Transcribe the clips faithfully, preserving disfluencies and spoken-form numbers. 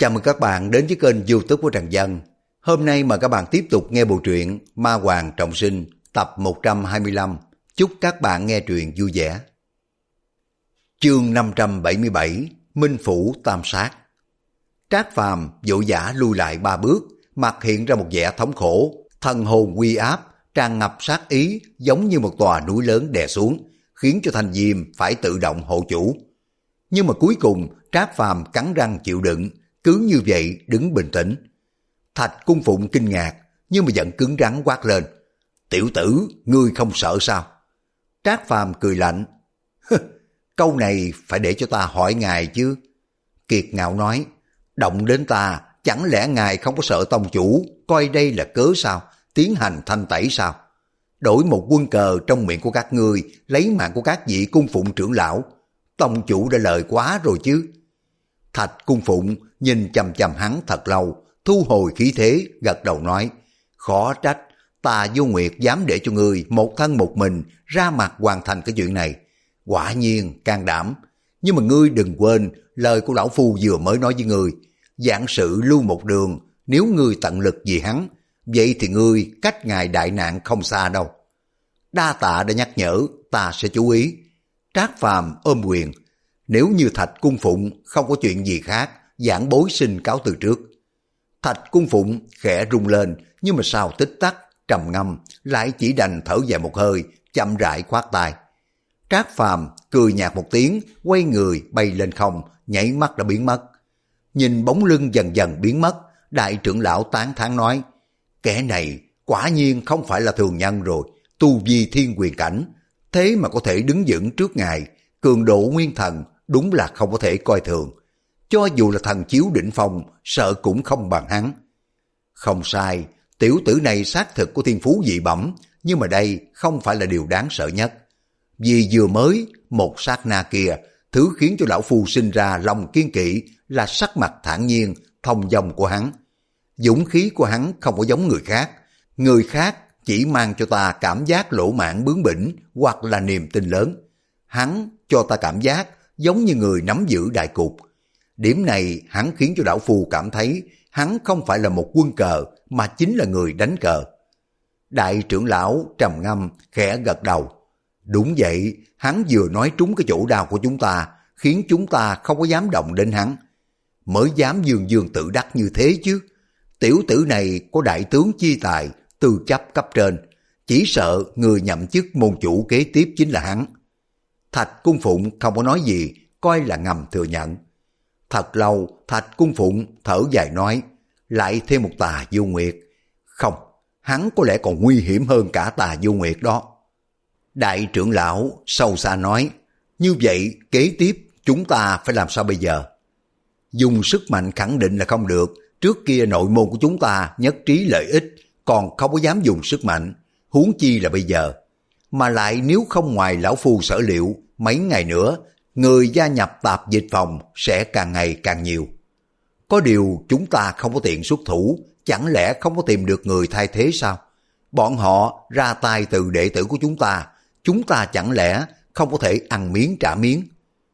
Chào mừng các bạn đến với kênh YouTube của Trần Dân. Hôm nay mời các bạn tiếp tục nghe bộ truyện Ma Hoàng Trọng Sinh tập một trăm hai mươi lăm. Chúc các bạn nghe truyện vui vẻ. Chương năm trăm bảy mươi bảy, Minh Phủ Tam Sát. Trác Phàm vội vã lui lại ba bước, mặt hiện ra một vẻ thống khổ, thần hồn uy áp, tràn ngập sát ý giống như một tòa núi lớn đè xuống, khiến cho Thanh Diêm phải tự động hộ chủ. Nhưng mà cuối cùng Trác Phàm cắn răng chịu đựng, cứ như vậy đứng bình tĩnh. Thạch Cung Phụng kinh ngạc, nhưng mà vẫn cứng rắn quát lên: "Tiểu tử, ngươi không sợ sao?" Trác Phàm cười lạnh: "Câu này phải để cho ta hỏi ngài chứ." Kiệt Ngạo nói: "Động đến ta, chẳng lẽ ngài không có sợ tông chủ coi đây là cớ sao, tiến hành thanh tẩy sao? Đổi một quân cờ trong miệng của các ngươi, lấy mạng của các vị cung phụng trưởng lão, tông chủ đã lời quá rồi chứ." Thạch Cung Phụng nhìn chằm chằm hắn thật lâu, thu hồi khí thế, gật đầu nói: "Khó trách ta Vô Nguyệt dám để cho ngươi một thân một mình ra mặt hoàn thành cái chuyện này. Quả nhiên can đảm. Nhưng mà ngươi đừng quên lời của lão phu vừa mới nói với ngươi, vạn sự lưu một đường, nếu ngươi tận lực vì hắn, vậy thì ngươi cách ngài đại nạn không xa đâu." "Đa tạ đã nhắc nhở, ta sẽ chú ý." Trác Phàm ôm quyền: "Nếu như Thạch Cung Phụng không có chuyện gì khác, giảng bối xin cáo từ trước." Thạch Cung Phụng khẽ rung lên, nhưng mà sau tích tắc trầm ngâm lại chỉ đành thở dài một hơi, chậm rãi khoát tay. Trác Phàm cười nhạt một tiếng, quay người bay lên không, nhảy mắt đã biến mất. Nhìn bóng lưng dần dần biến mất, đại trưởng lão tán thán nói: "Kẻ này quả nhiên không phải là thường nhân rồi, tu vi thiên quyền cảnh, thế mà có thể đứng vững trước ngài, cường độ nguyên thần đúng là không có thể coi thường. Cho dù là thần chiếu đỉnh phong, sợ cũng không bằng hắn." Không sai, tiểu tử này xác thực của thiên phú dị bẩm, nhưng mà đây không phải là điều đáng sợ nhất. Vì vừa mới, một sát na kia, thứ khiến cho lão phu sinh ra lòng kiên kỵ là sắc mặt thản nhiên, thông dong của hắn. Dũng khí của hắn không có giống người khác, người khác chỉ mang cho ta cảm giác lỗ mãn bướng bỉnh hoặc là niềm tin lớn. Hắn cho ta cảm giác giống như người nắm giữ đại cục. Điểm này hắn khiến cho lão phu cảm thấy hắn không phải là một quân cờ mà chính là người đánh cờ. Đại trưởng lão trầm ngâm khẽ gật đầu: "Đúng vậy, hắn vừa nói trúng cái chỗ đau của chúng ta, khiến chúng ta không có dám động đến hắn. Mới dám dương dương tự đắc như thế chứ. Tiểu tử này có đại tướng chi tài, tư chấp cấp trên, chỉ sợ người nhậm chức môn chủ kế tiếp chính là hắn." Thạch Cung Phụng không có nói gì, coi là ngầm thừa nhận. Thật lâu, Thạch Cung Phụng thở dài nói: "Lại thêm một Tà Vô Nguyệt. Không, hắn có lẽ còn nguy hiểm hơn cả Tà Vô Nguyệt đó." Đại trưởng lão sâu xa nói: "Như vậy kế tiếp chúng ta phải làm sao bây giờ?" "Dùng sức mạnh khẳng định là không được, trước kia nội môn của chúng ta nhất trí lợi ích, còn không có dám dùng sức mạnh, huống chi là bây giờ. Mà lại nếu không ngoài lão phu sở liệu, mấy ngày nữa người gia nhập tạp dịch phòng sẽ càng ngày càng nhiều. Có điều chúng ta không có tiện xuất thủ, chẳng lẽ không có tìm được người thay thế sao? Bọn họ ra tay từ đệ tử của chúng ta, chúng ta chẳng lẽ không có thể ăn miếng trả miếng?"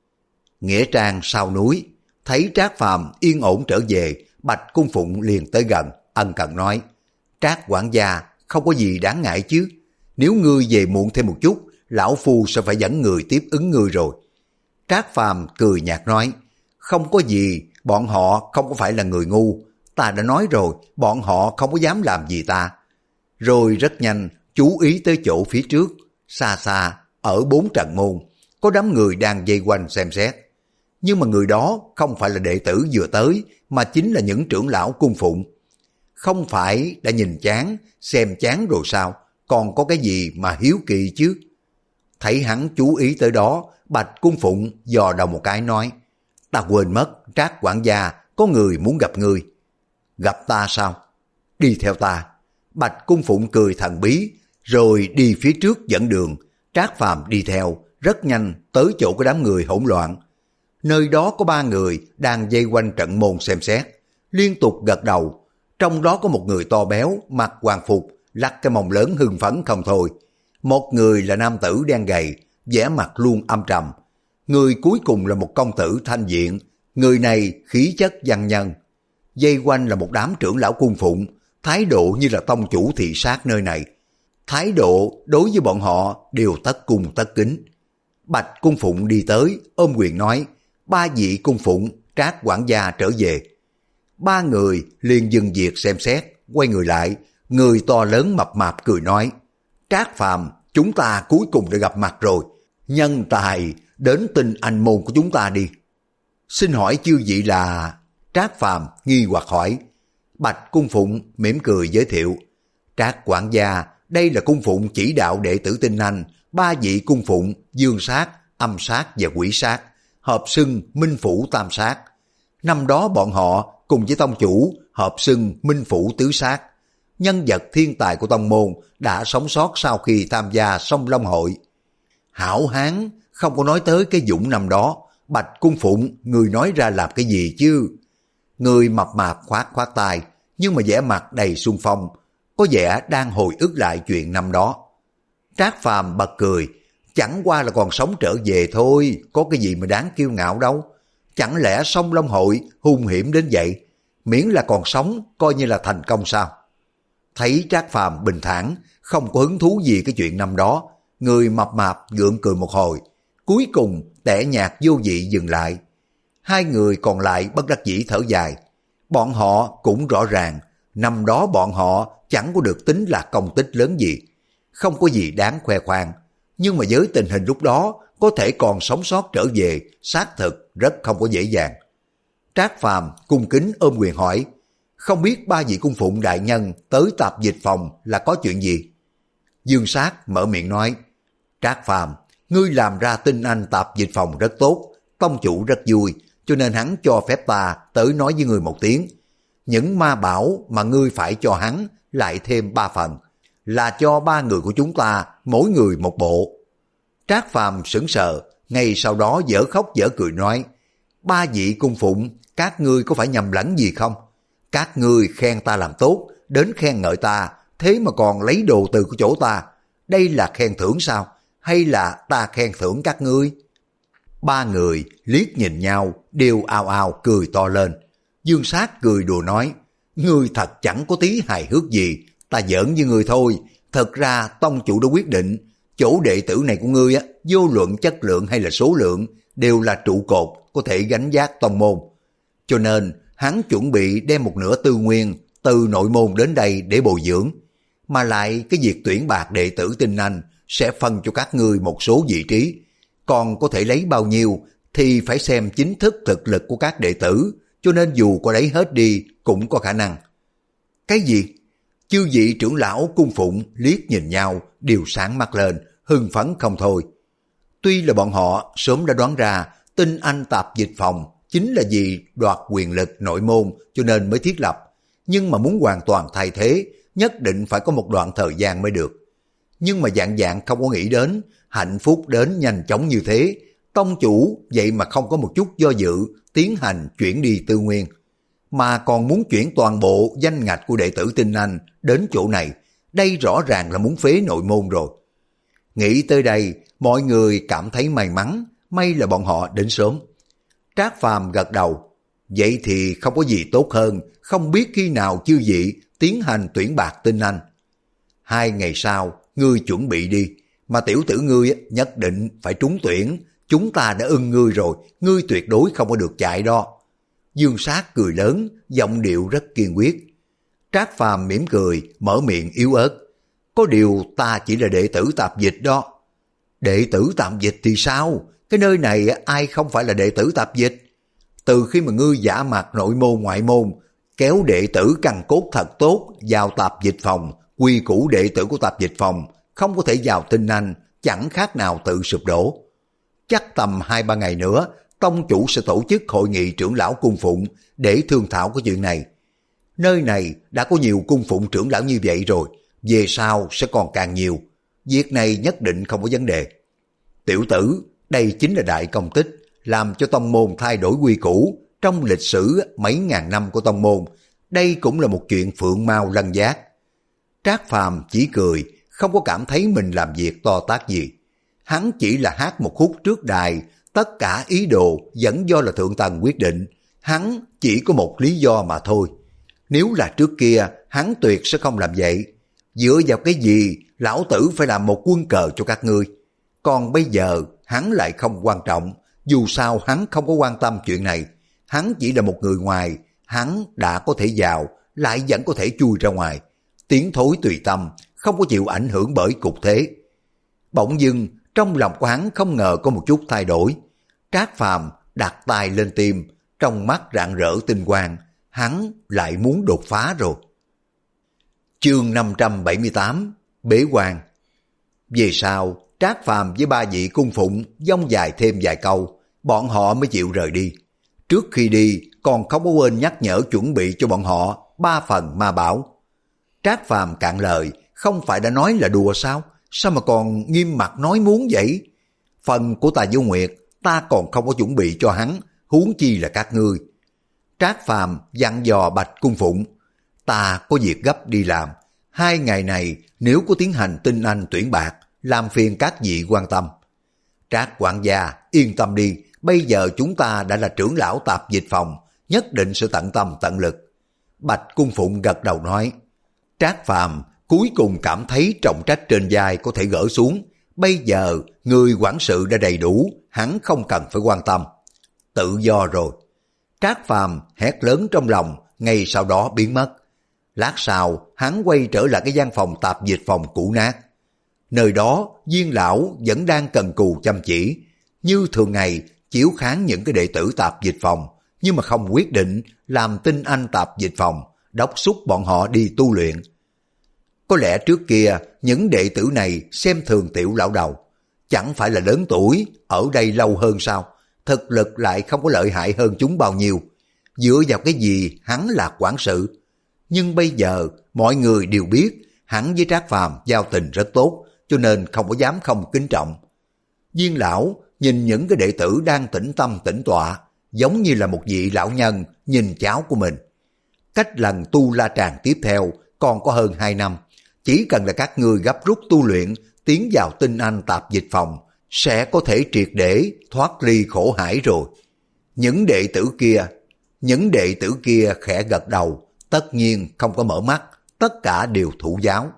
Nghĩa trang sau núi, thấy Trác Phàm yên ổn trở về, Bạch Cung Phụng liền tới gần, ân cần nói: "Trác quản gia, không có gì đáng ngại chứ. Nếu ngươi về muộn thêm một chút, lão phu sẽ phải dẫn người tiếp ứng ngươi rồi." Trác Phàm cười nhạt nói: "Không có gì, bọn họ không có phải là người ngu. Ta đã nói rồi, bọn họ không có dám làm gì ta." Rồi rất nhanh chú ý tới chỗ phía trước, xa xa, ở bốn trận môn, có đám người đang vây quanh xem xét. Nhưng mà người đó không phải là đệ tử vừa tới, mà chính là những trưởng lão cung phụng. Không phải đã nhìn chán, xem chán rồi sao, còn có cái gì mà hiếu kỳ chứ? Thấy hắn chú ý tới đó, Bạch Cung Phụng dò đầu một cái nói: "Ta quên mất, Trác quản gia, có người muốn gặp ngươi." "Gặp ta sao?" "Đi theo ta." Bạch Cung Phụng cười thần bí, rồi đi phía trước dẫn đường. Trác Phàm đi theo, rất nhanh tới chỗ của đám người hỗn loạn. Nơi đó có ba người đang vây quanh trận môn xem xét, liên tục gật đầu. Trong đó có một người to béo, mặc hoàng phục, lắc cái mông lớn hưng phấn không thôi. Một người là nam tử đen gầy, vẻ mặt luôn âm trầm. Người cuối cùng là một công tử thanh diện, người này khí chất văn nhân. Dây quanh là một đám trưởng lão cung phụng, thái độ như là tông chủ thị sát nơi này. Thái độ đối với bọn họ đều tất cung tất kính. Bạch cung phụng đi tới, ôm quyền nói, ba vị cung phụng, Trác quản gia trở về. Ba người liền dừng việc xem xét, quay người lại, người to lớn mập mạp cười nói, Trác Phàm, chúng ta cuối cùng đã gặp mặt rồi, nhân tài đến tin anh môn của chúng ta đi. Xin hỏi chư vị là... Trác Phàm nghi hoặc hỏi. Bạch cung phụng mỉm cười giới thiệu, Trác quản gia, đây là cung phụng chỉ đạo đệ tử Tinh Anh, ba vị cung phụng dương sát, âm sát và quỷ sát, hợp xưng Minh Phủ Tam Sát. Năm đó bọn họ cùng với tông chủ hợp xưng Minh Phủ Tứ Sát. Nhân vật thiên tài của tông môn đã sống sót sau khi tham gia Sông Long hội. Hảo hán không có nói tới cái dũng năm đó. Bạch cung phụng, người nói ra làm cái gì chứ? Người mập mạp khoát khoát tay, nhưng mà vẻ mặt đầy xuân phong, có vẻ đang hồi ức lại chuyện năm đó. Trác Phàm bật cười, chẳng qua là còn sống trở về thôi, có cái gì mà đáng kiêu ngạo đâu. Chẳng lẽ Sông Long hội hung hiểm đến vậy, miễn là còn sống coi như là thành công sao? Thấy Trác Phàm bình thản, không có hứng thú gì cái chuyện năm đó, người mập mạp gượng cười một hồi, cuối cùng tẻ nhạt vô vị dừng lại. Hai người còn lại bất đắc dĩ thở dài. Bọn họ cũng rõ ràng, năm đó bọn họ chẳng có được tính là công tích lớn gì, không có gì đáng khoe khoang. Nhưng mà với tình hình lúc đó, có thể còn sống sót trở về, xác thực rất không có dễ dàng. Trác Phàm cung kính ôm quyền hỏi, không biết ba vị cung phụng đại nhân tới tạp dịch phòng là có chuyện gì? Dương Sát mở miệng nói, Trác Phàm, ngươi làm ra Tinh Anh tạp dịch phòng rất tốt, tông chủ rất vui, cho nên hắn cho phép ta tới nói với ngươi một tiếng. Những ma bảo mà ngươi phải cho hắn lại thêm ba phần, là cho ba người của chúng ta mỗi người một bộ. Trác Phàm sững sờ, ngay sau đó dở khóc dở cười nói, ba vị cung phụng, các ngươi có phải nhầm lẫn gì không? Các ngươi khen ta làm tốt, đến khen ngợi ta, thế mà còn lấy đồ từ của chỗ ta. Đây là khen thưởng sao? Hay là ta khen thưởng các ngươi? Ba người liếc nhìn nhau, đều ào ào cười to lên. Dương Sát cười đùa nói, ngươi thật chẳng có tí hài hước gì, ta giỡn với ngươi thôi. Thật ra tông chủ đã quyết định, chỗ đệ tử này của ngươi á, vô luận chất lượng hay là số lượng, đều là trụ cột có thể gánh vác tông môn. Cho nên hắn chuẩn bị đem một nửa tư nguyên từ nội môn đến đây để bồi dưỡng. Mà lại cái việc tuyển bạc đệ tử Tinh Anh sẽ phân cho các ngươi một số vị trí. Còn có thể lấy bao nhiêu thì phải xem chính thức thực lực của các đệ tử, cho nên dù có lấy hết đi cũng có khả năng. Cái gì? Chư vị trưởng lão cung phụng liếc nhìn nhau, đều sáng mắt lên, hưng phấn không thôi. Tuy là bọn họ sớm đã đoán ra Tinh Anh tạp dịch phòng chính là vì đoạt quyền lực nội môn cho nên mới thiết lập, nhưng mà muốn hoàn toàn thay thế, nhất định phải có một đoạn thời gian mới được. Nhưng mà dạng dạng không có nghĩ đến, hạnh phúc đến nhanh chóng như thế, tông chủ vậy mà không có một chút do dự, tiến hành chuyển đi tư nguyên, mà còn muốn chuyển toàn bộ danh ngạch của đệ tử Tinh Anh đến chỗ này, đây rõ ràng là muốn phế nội môn rồi. Nghĩ tới đây, mọi người cảm thấy may mắn, may là bọn họ đến sớm. Trác Phàm gật đầu, vậy thì không có gì tốt hơn, không biết khi nào chư vị tiến hành tuyển bạc Tinh Anh. Hai ngày sau, ngươi chuẩn bị đi, mà tiểu tử ngươi nhất định phải trúng tuyển, chúng ta đã ưng ngươi rồi, ngươi tuyệt đối không có được chạy đó. Dương Sát cười lớn, giọng điệu rất kiên quyết. Trác Phàm mỉm cười, mở miệng yếu ớt, có điều ta chỉ là đệ tử tạp dịch đó. Đệ tử tạp dịch thì sao? Cái nơi này ai không phải là đệ tử tạp dịch? Từ khi mà ngươi giả mặt nội môn ngoại môn, kéo đệ tử căn cốt thật tốt vào tạp dịch phòng, quy củ đệ tử của tạp dịch phòng không có thể vào Tinh Anh, chẳng khác nào tự sụp đổ. Chắc tầm hai ba ngày nữa, tông chủ sẽ tổ chức hội nghị trưởng lão cung phụng để thương thảo cái chuyện này. Nơi này đã có nhiều cung phụng trưởng lão như vậy rồi, về sau sẽ còn càng nhiều. Việc này nhất định không có vấn đề. Tiểu tử, đây chính là đại công tích, làm cho tông môn thay đổi quy củ trong lịch sử mấy ngàn năm của tông môn. Đây cũng là một chuyện phượng mao lân giác. Trác Phàm chỉ cười, không có cảm thấy mình làm việc to tát gì. Hắn chỉ là hát một khúc trước đài, tất cả ý đồ vẫn do là Thượng Tầng quyết định. Hắn chỉ có một lý do mà thôi. Nếu là trước kia, hắn tuyệt sẽ không làm vậy. Dựa vào cái gì, lão tử phải làm một quân cờ cho các ngươi. Còn bây giờ, hắn lại không quan trọng. Dù sao hắn không có quan tâm chuyện này. Hắn chỉ là một người ngoài, hắn đã có thể vào, lại vẫn có thể chui ra ngoài. Tiến thối tùy tâm, không có chịu ảnh hưởng bởi cục thế. Bỗng dưng, trong lòng của hắn không ngờ có một chút thay đổi. Trác Phàm đặt tay lên tim, trong mắt rạng rỡ tinh quang, hắn lại muốn đột phá rồi. Chương năm trăm bảy mươi tám, Bế quan. Về sau, Trác Phàm với ba vị cung phụng dông dài thêm vài câu, bọn họ mới chịu rời đi. Trước khi đi, còn không có quên nhắc nhở chuẩn bị cho bọn họ ba phần ma bảo. Trác Phàm cạn lời, không phải đã nói là đùa sao? Sao mà còn nghiêm mặt nói muốn vậy? Phần của Tà Du Nguyệt, ta còn không có chuẩn bị cho hắn, huống chi là các ngươi. Trác Phàm dặn dò Bạch Cung Phụng, ta có việc gấp đi làm. Hai ngày này nếu có tiến hành tinh anh tuyển bạc, làm phiền các vị quan tâm. Trác quản gia, yên tâm đi, bây giờ chúng ta đã là trưởng lão tạp dịch phòng, nhất định sẽ tận tâm tận lực. Bạch Cung Phụng gật đầu nói. Trác Phàm cuối cùng cảm thấy trọng trách trên vai có thể gỡ xuống. Bây giờ người quản sự đã đầy đủ, hắn không cần phải quan tâm. Tự do rồi. Trác Phàm hét lớn trong lòng, ngay sau đó biến mất. Lát sau, hắn quay trở lại cái gian phòng tạp dịch phòng cũ nát. Nơi đó, Viên lão vẫn đang cần cù chăm chỉ. Như thường ngày, chiếu kháng những cái đệ tử tạp dịch phòng, nhưng mà không quyết định làm tinh anh tạp dịch phòng, đốc thúc bọn họ đi tu luyện. Có lẽ trước kia, những đệ tử này xem thường Tiểu lão đầu. Chẳng phải là lớn tuổi, ở đây lâu hơn sao? Thực lực lại không có lợi hại hơn chúng bao nhiêu. Dựa vào cái gì hắn là quản sự? Nhưng bây giờ, mọi người đều biết, hắn với Trác Phàm giao tình rất tốt, cho nên không có dám không kính trọng. Viên lão nhìn những cái đệ tử đang tĩnh tâm tĩnh tọa, giống như là một vị lão nhân nhìn cháu của mình. Cách lần tu la tràng tiếp theo còn có hơn hai năm, chỉ cần là các ngươi gấp rút tu luyện, tiến vào tinh anh tạp dịch phòng, sẽ có thể triệt để thoát ly khổ hải rồi. Những đệ tử kia, những đệ tử kia khẽ gật đầu, tất nhiên không có mở mắt, tất cả đều thủ giáo.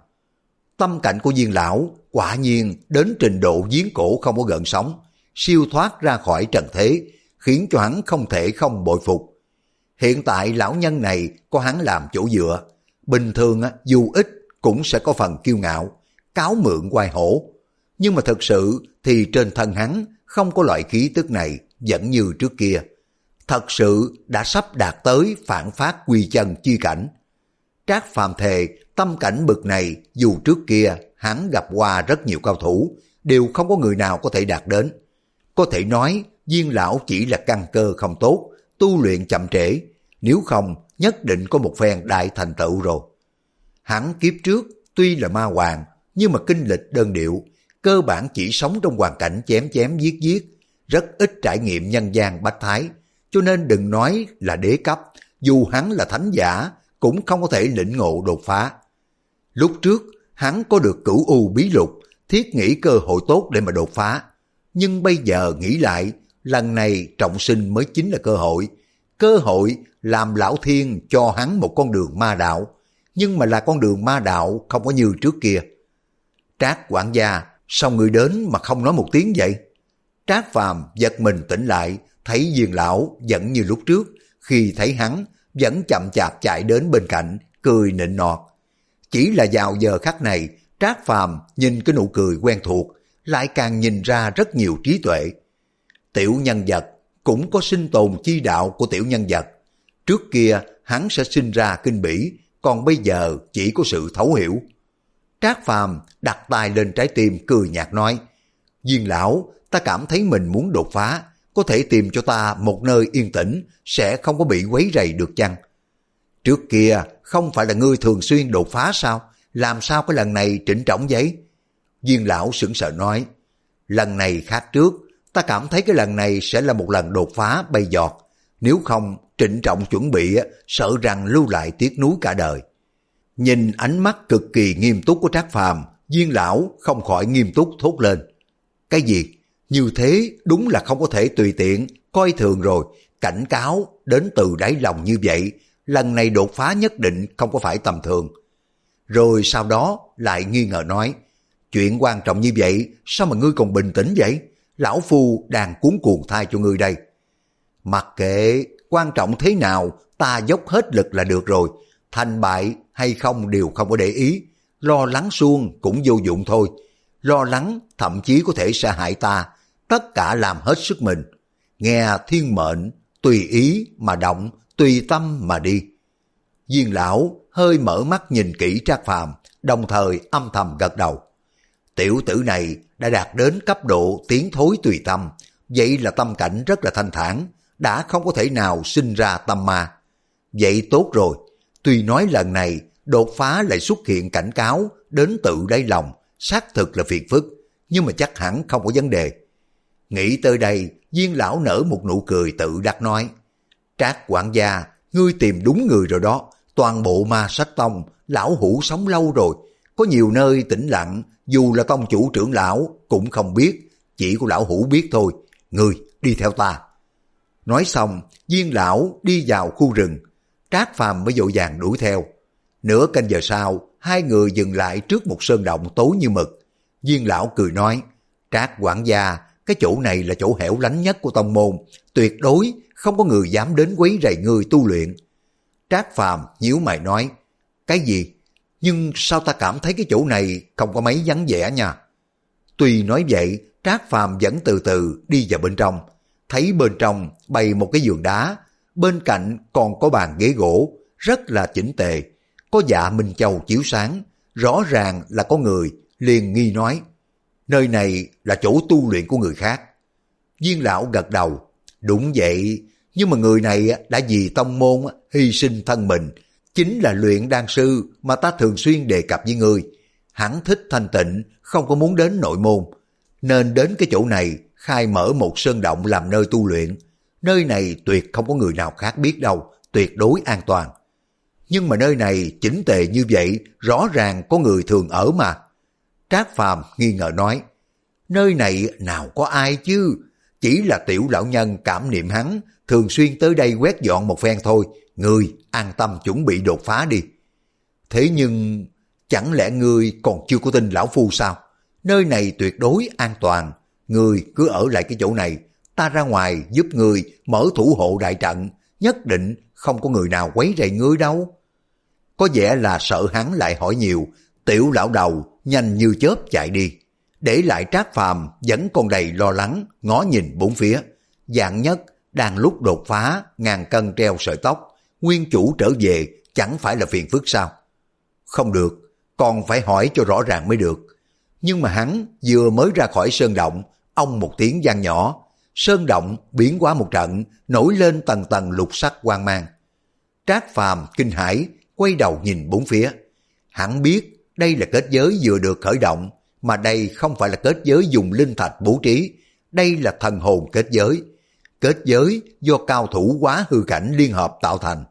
Tâm cảnh của Viên lão quả nhiên đến trình độ giếng cổ không có gợn sóng, siêu thoát ra khỏi trần thế, khiến cho hắn không thể không bội phục. Hiện tại lão nhân này có hắn làm chỗ dựa, bình thường dù ít cũng sẽ có phần kiêu ngạo, cáo mượn oai hổ. Nhưng mà thực sự thì trên thân hắn không có loại khí tức này vẫn như trước kia. Thật sự đã sắp đạt tới phản phát quy chân chi cảnh. Trác Phàm thề tâm cảnh bực này dù trước kia hắn gặp qua rất nhiều cao thủ, đều không có người nào có thể đạt đến. Có thể nói Viên lão chỉ là căn cơ không tốt, tu luyện chậm trễ, nếu không nhất định có một phen đại thành tựu rồi. Hắn kiếp trước tuy là ma hoàng, nhưng mà kinh lịch đơn điệu, cơ bản chỉ sống trong hoàn cảnh chém chém giết giết, rất ít trải nghiệm nhân gian bách thái, cho nên đừng nói là đế cấp, dù hắn là thánh giả cũng không có thể lĩnh ngộ đột phá. Lúc trước hắn có được cửu u bí lục, thiết nghĩ cơ hội tốt để mà đột phá, nhưng bây giờ nghĩ lại, lần này trọng sinh mới chính là cơ hội. Cơ hội làm lão thiên cho hắn một con đường ma đạo, nhưng mà là con đường ma đạo không có như trước kia. Trác quản gia, sao người đến mà không nói một tiếng vậy? Trác Phàm giật mình tỉnh lại, thấy Viên lão vẫn như lúc trước, khi thấy hắn vẫn chậm chạp chạy đến bên cạnh, cười nịnh nọt. Chỉ là vào giờ khắc này, Trác Phàm nhìn cái nụ cười quen thuộc, lại càng nhìn ra rất nhiều trí tuệ. Tiểu nhân vật cũng có sinh tồn chi đạo của tiểu nhân vật. Trước kia hắn sẽ sinh ra kinh bỉ, còn bây giờ chỉ có sự thấu hiểu. Trác Phàm đặt tay lên trái tim cười nhạt nói, Viên lão, ta cảm thấy mình muốn đột phá, có thể tìm cho ta một nơi yên tĩnh, sẽ không có bị quấy rầy được chăng? Trước kia không phải là ngươi thường xuyên đột phá sao? Làm sao cái lần này trịnh trọng vậy? Viên lão sững sờ nói, lần này khác trước, ta cảm thấy cái lần này sẽ là một lần đột phá bay giọt, nếu không trịnh trọng chuẩn bị sợ rằng lưu lại tiếc nuối cả đời. Nhìn ánh mắt cực kỳ nghiêm túc của Trác Phàm, Viên lão không khỏi nghiêm túc thốt lên, cái gì? Như thế đúng là không có thể tùy tiện, coi thường rồi, cảnh cáo đến từ đáy lòng như vậy, lần này đột phá nhất định không có phải tầm thường. Rồi sau đó lại nghi ngờ nói, chuyện quan trọng như vậy, sao mà ngươi còn bình tĩnh vậy? Lão Phu đang cuốn cuồng thay cho ngươi đây. Mặc kệ, quan trọng thế nào, ta dốc hết lực là được rồi. Thành bại hay không đều không có để ý. Lo lắng suông cũng vô dụng thôi. Lo lắng thậm chí có thể sẽ hại ta. Tất cả làm hết sức mình. Nghe thiên mệnh, tùy ý mà động, tùy tâm mà đi. Viên lão hơi mở mắt nhìn kỹ Trác Phàm, đồng thời âm thầm gật đầu. Tiểu tử này đã đạt đến cấp độ tiến thối tùy tâm, vậy là tâm cảnh rất là thanh thản, đã không có thể nào sinh ra tâm ma. Vậy tốt rồi, tuy nói lần này đột phá lại xuất hiện cảnh cáo đến tự đáy lòng, xác thực là phiền phức, nhưng mà chắc hẳn không có vấn đề. Nghĩ tới đây, Viên lão nở một nụ cười tự đắc nói, Trác quản gia, ngươi tìm đúng người rồi đó, toàn bộ ma sách tông, lão hủ sống lâu rồi, có nhiều nơi tĩnh lặng, dù là tông chủ trưởng lão cũng không biết, chỉ có lão hủ biết thôi, ngươi đi theo ta. Nói xong, Viên lão đi vào khu rừng, Trác Phàm mới vội vàng đuổi theo. Nửa canh giờ sau, hai người dừng lại trước một sơn động tối như mực. Viên lão cười nói, Trác quản gia, cái chỗ này là chỗ hẻo lánh nhất của tông môn, tuyệt đối không có người dám đến quấy rầy ngươi tu luyện. Trác Phàm nhíu mày nói, cái gì? Nhưng sao ta cảm thấy cái chỗ này không có mấy vắng vẻ nha. Tuy nói vậy, Trác Phàm vẫn từ từ đi vào bên trong, thấy bên trong bày một cái giường đá, bên cạnh còn có bàn ghế gỗ, rất là chỉnh tề, có dạ minh châu chiếu sáng, rõ ràng là có người, liền nghi nói, nơi này là chỗ tu luyện của người khác. Viên lão gật đầu, đúng vậy, nhưng mà người này đã vì tông môn hy sinh thân mình, chính là luyện đan sư mà ta thường xuyên đề cập với ngươi. Hắn thích thanh tịnh, không có muốn đến nội môn, nên đến cái chỗ này khai mở một sơn động làm nơi tu luyện. Nơi này tuyệt không có người nào khác biết đâu, tuyệt đối an toàn. Nhưng mà nơi này chỉnh tề như vậy, rõ ràng có người thường ở mà. Trác Phàm nghi ngờ nói, nơi này nào có ai chứ, chỉ là tiểu lão nhân cảm niệm hắn, thường xuyên tới đây quét dọn một phen thôi, ngươi an tâm chuẩn bị đột phá đi. Thế nhưng, chẳng lẽ ngươi còn chưa có tin lão phu sao? Nơi này tuyệt đối an toàn, ngươi cứ ở lại cái chỗ này, ta ra ngoài giúp ngươi mở thủ hộ đại trận, nhất định không có người nào quấy rầy ngươi đâu. Có vẻ là sợ hắn lại hỏi nhiều, tiểu lão đầu nhanh như chớp chạy đi, để lại Trác Phàm vẫn còn đầy lo lắng, ngó nhìn bốn phía. Dạng nhất đang lúc đột phá, ngàn cân treo sợi tóc, nguyên chủ trở về chẳng phải là phiền phức sao? Không được, còn phải hỏi cho rõ ràng mới được. Nhưng mà hắn vừa mới ra khỏi sơn động, ông một tiếng vang nhỏ, sơn động biến hóa một trận, nổi lên tầng tầng lục sắc quang mang. Trác Phàm kinh hãi, quay đầu nhìn bốn phía. Hắn biết đây là kết giới vừa được khởi động, mà đây không phải là kết giới dùng linh thạch bố trí, đây là thần hồn kết giới. Kết giới do cao thủ Quá Hư Cảnh liên hợp tạo thành.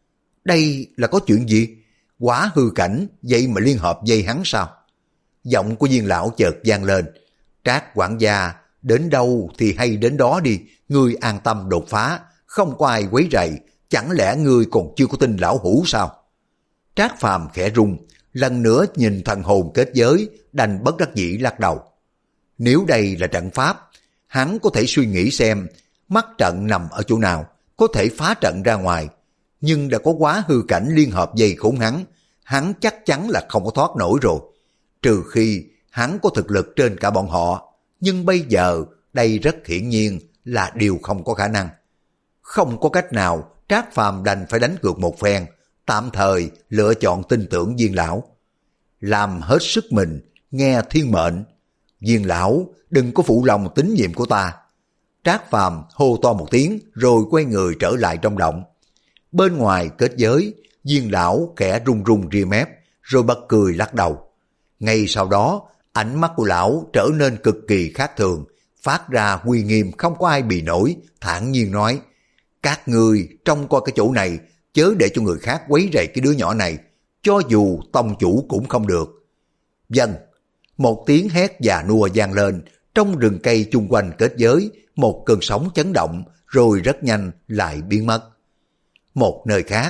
Đây là có chuyện gì? Quá Hư Cảnh vậy mà liên hợp dây hắn sao? Giọng của Viên lão chợt vang lên, Trác quản gia, đến đâu thì hay đến đó đi, ngươi an tâm đột phá, không có ai quấy rầy, chẳng lẽ ngươi còn chưa có tin lão hủ sao? Trác Phàm khẽ rung, lần nữa nhìn thần hồn kết giới, đành bất đắc dĩ lắc đầu. Nếu đây là trận pháp, hắn có thể suy nghĩ xem mắt trận nằm ở chỗ nào, có thể phá trận ra ngoài. Nhưng đã có Quá Hư Cảnh liên hợp dây khốn hắn, hắn chắc chắn là không có thoát nổi rồi. Trừ khi hắn có thực lực trên cả bọn họ, nhưng bây giờ đây rất hiển nhiên là điều không có khả năng. Không có cách nào, Trác Phàm đành phải đánh cược một phen, tạm thời lựa chọn tin tưởng Viên lão. Làm hết sức mình, nghe thiên mệnh. Viên lão, đừng có phụ lòng tín nhiệm của ta. Trác Phàm hô to một tiếng rồi quay người trở lại trong động. Bên ngoài kết giới, Viên lão khẽ run run ria mép, rồi bật cười lắc đầu. Ngay sau đó, ánh mắt của lão trở nên cực kỳ khác thường, phát ra uy nghiêm không có ai bì nổi, thản nhiên nói, các ngươi trông coi cái chỗ này, chớ để cho người khác quấy rầy cái đứa nhỏ này, cho dù tông chủ cũng không được. Vâng, một tiếng hét già nua vang lên, trong rừng cây chung quanh kết giới, một cơn sóng chấn động, rồi rất nhanh lại biến mất. Một nơi khác,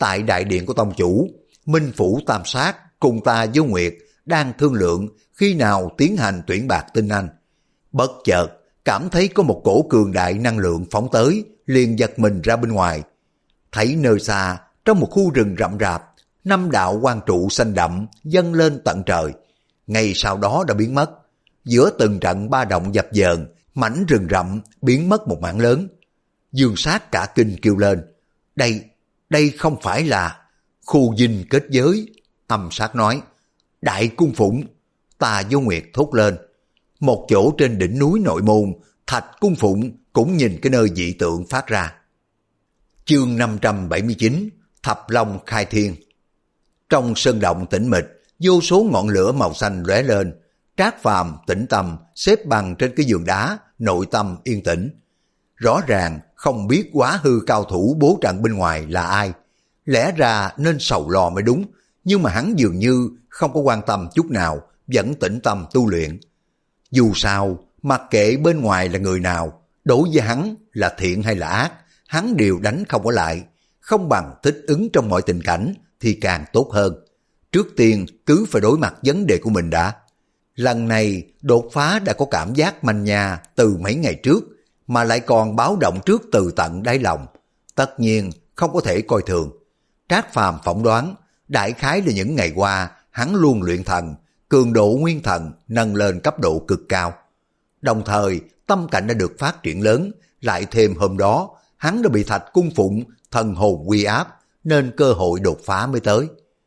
tại đại điện của tông chủ, Minh Phủ Tam Sát cùng ta với Nguyệt đang thương lượng khi nào tiến hành tuyển bạc tinh anh. Bất chợt, cảm thấy có một cổ cường đại năng lượng phóng tới, liền giật mình ra bên ngoài. Thấy nơi xa, trong một khu rừng rậm rạp, năm đạo quang trụ xanh đậm dâng lên tận trời. Ngay sau đó đã biến mất. Giữa từng trận ba động dập dờn, mảnh rừng rậm biến mất một mảng lớn. Dương Sát cả kinh kêu lên, đây, đây không phải là khu dinh kết giới. Âm Sát nói, Đại Cung Phụng. Ta vô Nguyệt thốt lên. Một chỗ trên đỉnh núi Nội Môn, Thạch Cung Phụng cũng nhìn cái nơi dị tượng phát ra. Chương năm trăm bảy mươi chín, Thập Long khai thiên. Trong sơn động tĩnh mịch, vô số ngọn lửa màu xanh lóe lên. Trác Phàm tĩnh tâm xếp bằng trên cái giường đá, nội tâm yên tĩnh. Rõ ràng không biết quá hư cao thủ bố trận bên ngoài là ai. Lẽ ra nên sầu lo mới đúng, nhưng mà hắn dường như không có quan tâm chút nào, vẫn tĩnh tâm tu luyện. Dù sao, mặc kệ bên ngoài là người nào, đối với hắn là thiện hay là ác, hắn đều đánh không có lại, không bằng thích ứng trong mọi tình cảnh thì càng tốt hơn. Trước tiên cứ phải đối mặt vấn đề của mình đã. Lần này đột phá đã có cảm giác manh nha từ mấy ngày trước, mà lại còn báo động trước từ tận đáy lòng. Tất nhiên không có thể coi thường. Trác Phàm phỏng đoán, đại khái là những ngày qua hắn luôn luyện thần, cường độ nguyên thần nâng lên cấp độ cực cao. Đồng thời tâm cảnh đã được phát triển lớn, lại thêm hôm đó hắn đã bị Thạch Cung Phụng thần hồn uy áp, nên cơ hội đột phá mới tới.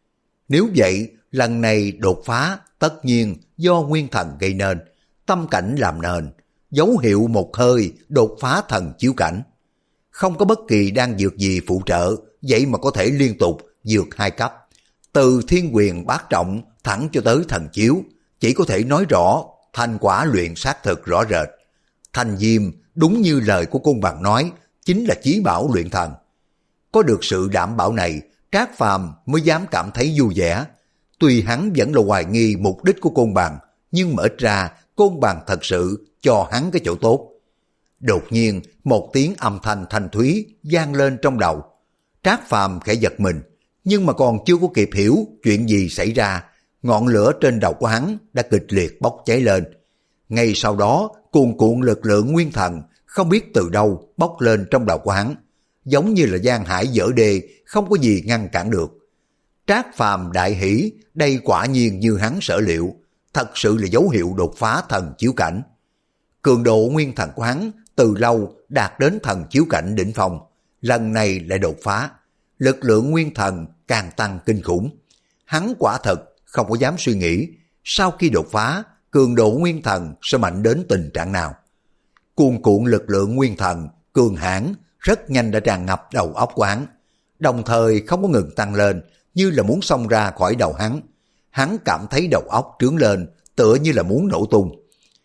Nếu vậy, lần này đột phá tất nhiên do nguyên thần gây nên, tâm cảnh làm nền, dấu hiệu một hơi đột phá thần chiếu cảnh. Không có bất kỳ đan dược gì phụ trợ, vậy mà có thể liên tục vượt hai cấp, từ thiên quyền bát trọng thẳng cho tới thần chiếu, chỉ có thể nói rõ thành quả luyện xác thực rõ rệt. Thanh Diêm đúng như lời của Côn Bằng nói, chính là chí bảo luyện thần. Có được sự đảm bảo này, Trác Phàm mới dám cảm thấy vui vẻ. Tuy hắn vẫn là hoài nghi mục đích của Côn Bằng, nhưng mà ít ra Côn Bằng thật sự cho hắn cái chỗ tốt. Đột nhiên một tiếng âm thanh thanh thúy vang lên trong đầu. Trác Phàm khẽ giật mình, nhưng mà còn chưa có kịp hiểu chuyện gì xảy ra, ngọn lửa trên đầu của hắn đã kịch liệt bốc cháy lên. Ngay sau đó cuồn cuộn lực lượng nguyên thần không biết từ đâu bốc lên trong đầu của hắn, giống như là giang hải vỡ đê, không có gì ngăn cản được. Trác Phàm đại hỉ, đây quả nhiên như hắn sở liệu, thật sự là dấu hiệu đột phá thần chiếu cảnh. Cường độ nguyên thần của hắn từ lâu đạt đến thần chiếu cảnh đỉnh phong, lần này lại đột phá, lực lượng nguyên thần càng tăng kinh khủng. Hắn quả thật không có dám suy nghĩ, sau khi đột phá, cường độ nguyên thần sẽ mạnh đến tình trạng nào. Cuồn cuộn lực lượng nguyên thần, cường hãn, rất nhanh đã tràn ngập đầu óc của hắn, đồng thời không có ngừng tăng lên, như là muốn xông ra khỏi đầu hắn. Hắn cảm thấy đầu óc trướng lên, tựa như là muốn nổ tung.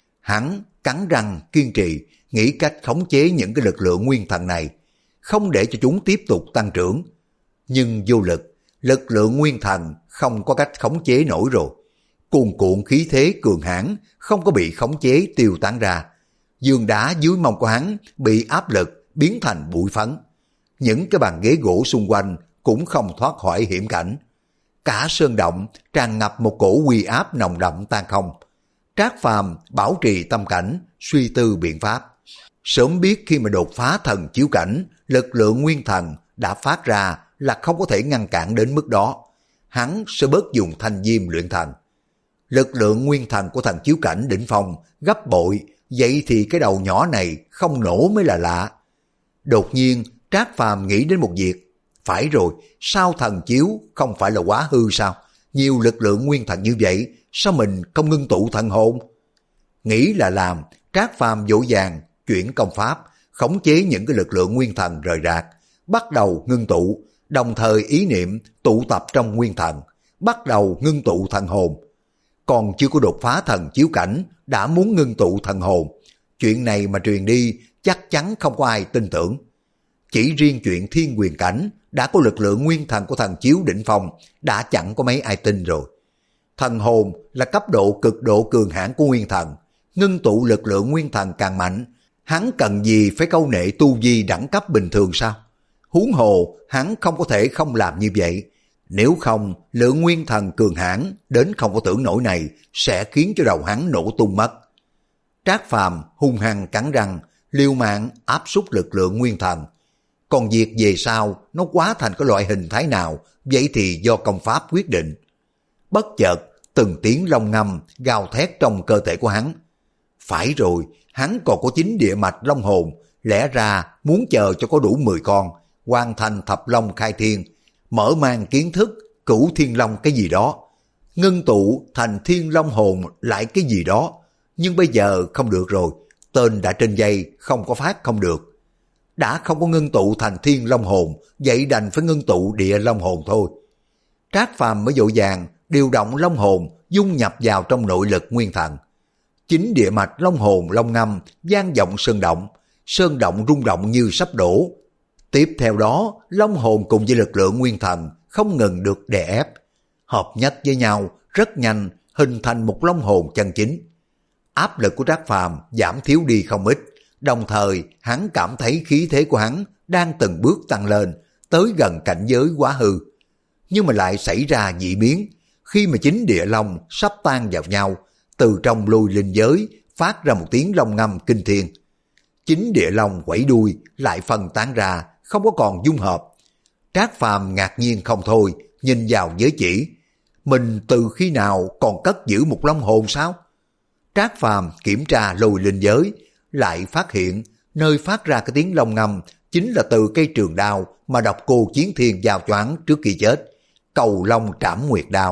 Hắn cắn răng kiên trì, nghĩ cách khống chế những cái lực lượng nguyên thần này, không để cho chúng tiếp tục tăng trưởng. Nhưng vô lực, lực lượng nguyên thần không có cách khống chế nổi rồi. Cuồn cuộn khí thế cường hãn không có bị khống chế tiêu tán ra. Giường đá dưới mông của hắn bị áp lực biến thành bụi phấn. Những cái bàn ghế gỗ xung quanh cũng không thoát khỏi hiểm cảnh. Cả sơn động tràn ngập một cổ uy áp nồng đậm tan không. Trác Phàm bảo trì tâm cảnh, suy tư biện pháp. Sớm biết khi mà đột phá thần chiếu cảnh, lực lượng nguyên thần đã phát ra là không có thể ngăn cản đến mức đó. Hắn sẽ bớt dùng Thanh Diêm luyện thần. Lực lượng nguyên thần của thần chiếu cảnh đỉnh phong gấp bội, vậy thì cái đầu nhỏ này không nổ mới là lạ. Đột nhiên Trác Phàm nghĩ đến một việc. Phải rồi, sao thần chiếu không phải là quá hư sao? Nhiều lực lượng nguyên thần như vậy, sao mình không ngưng tụ thần hồn? Nghĩ là làm, Trác Phàm vội vàng chuyển công pháp, khống chế những cái lực lượng nguyên thần rời rạc, bắt đầu ngưng tụ, đồng thời ý niệm tụ tập trong nguyên thần, bắt đầu ngưng tụ thần hồn. Còn chưa có đột phá thần chiếu cảnh, đã muốn ngưng tụ thần hồn. Chuyện này mà truyền đi, chắc chắn không có ai tin tưởng. Chỉ riêng chuyện thiên quyền cảnh, đã có lực lượng nguyên thần của thần chiếu đỉnh phong, đã chẳng có mấy ai tin rồi. Thần hồn là cấp độ cực độ cường hãn của nguyên thần, ngưng tụ lực lượng nguyên thần càng mạnh, hắn cần gì phải câu nệ tu vi đẳng cấp bình thường sao? Huống hồ hắn không có thể không làm như vậy. Nếu không, lượng nguyên thần cường hãn đến không có tưởng nổi này sẽ khiến cho đầu hắn nổ tung mất. Trác Phàm hung hăng cắn răng, liều mạng áp suất lực lượng nguyên thần. Còn việc về sau nó quá thành cái loại hình thái nào, vậy thì do công pháp quyết định. Bất chợt, từng tiếng long ngâm gào thét trong cơ thể của hắn. Phải rồi, hắn còn có chín địa mạch long hồn, lẽ ra muốn chờ cho có đủ mười con, hoàn thành thập long khai thiên, mở mang kiến thức cửu thiên long cái gì đó, ngưng tụ thành thiên long hồn lại cái gì đó. Nhưng bây giờ không được rồi, tên đã trên dây, không có phát không được. Đã không có ngưng tụ thành thiên long hồn, vậy đành phải ngưng tụ địa long hồn thôi. Trác Phàm mới vội vàng điều động long hồn dung nhập vào trong nội lực nguyên thần. Chính địa mạch long hồn long ngâm vang vọng sơn động, sơn động rung động như sắp đổ. Tiếp theo đó, long hồn cùng với lực lượng nguyên thần không ngừng được đè ép, hợp nhất với nhau rất nhanh, hình thành một long hồn chân chính. Áp lực của Trác Phàm giảm thiếu đi không ít, đồng thời hắn cảm thấy khí thế của hắn đang từng bước tăng lên, tới gần cảnh giới quá hư. Nhưng mà lại xảy ra dị biến, khi mà chính địa long sắp tan vào nhau, từ trong lôi linh giới phát ra một tiếng long ngâm kinh thiên. Chính địa long quẩy đuôi lại phân tán ra, không có còn dung hợp. Trác Phàm ngạc nhiên không thôi, nhìn vào giới chỉ. Mình từ khi nào còn cất giữ một long hồn sao? Trác Phàm kiểm tra lôi linh giới, lại phát hiện nơi phát ra cái tiếng long ngâm chính là từ cây trường đao mà độc cô Chiến Thiên giao choáng trước khi chết, Cầu Long Trảm Nguyệt Đao.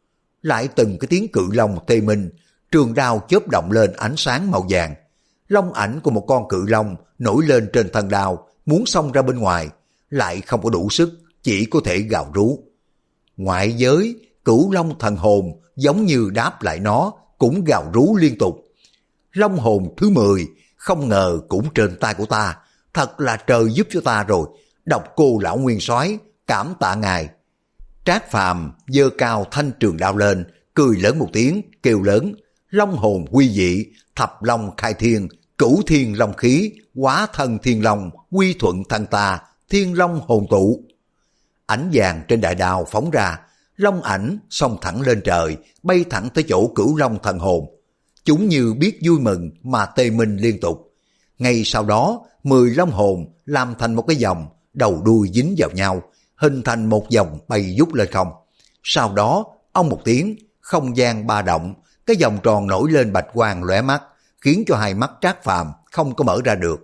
Lại từng cái tiếng cự long tê minh, trường đao chớp động lên ánh sáng màu vàng. Long ảnh của một con cự long nổi lên trên thân đao, muốn xông ra bên ngoài, lại không có đủ sức, chỉ có thể gào rú. Ngoại giới, cửu long thần hồn giống như đáp lại nó, cũng gào rú liên tục. Long hồn thứ mười, không ngờ cũng trên tay của ta, thật là trời giúp cho ta rồi, độc cô lão nguyên soái, cảm tạ ngài. Trác Phàm giơ cao thanh trường đao lên, cười lớn một tiếng, kêu lớn, long hồn quy dị, thập long khai thiên, cửu thiên long khí, hóa thân thiên long, quy thuận thân ta, thiên long hồn tụ. Ánh vàng trên đại đao phóng ra, long ảnh xông thẳng lên trời, bay thẳng tới chỗ cửu long thần hồn. Chúng như biết vui mừng mà tê minh liên tục. Ngay sau đó, mười long hồn làm thành một cái vòng, đầu đuôi dính vào nhau, hình thành một vòng bay vút lên không. Sau đó, ông một tiếng, không gian ba động, cái vòng tròn nổi lên bạch quang lóe mắt, khiến cho hai mắt Trác Phàm không có mở ra được.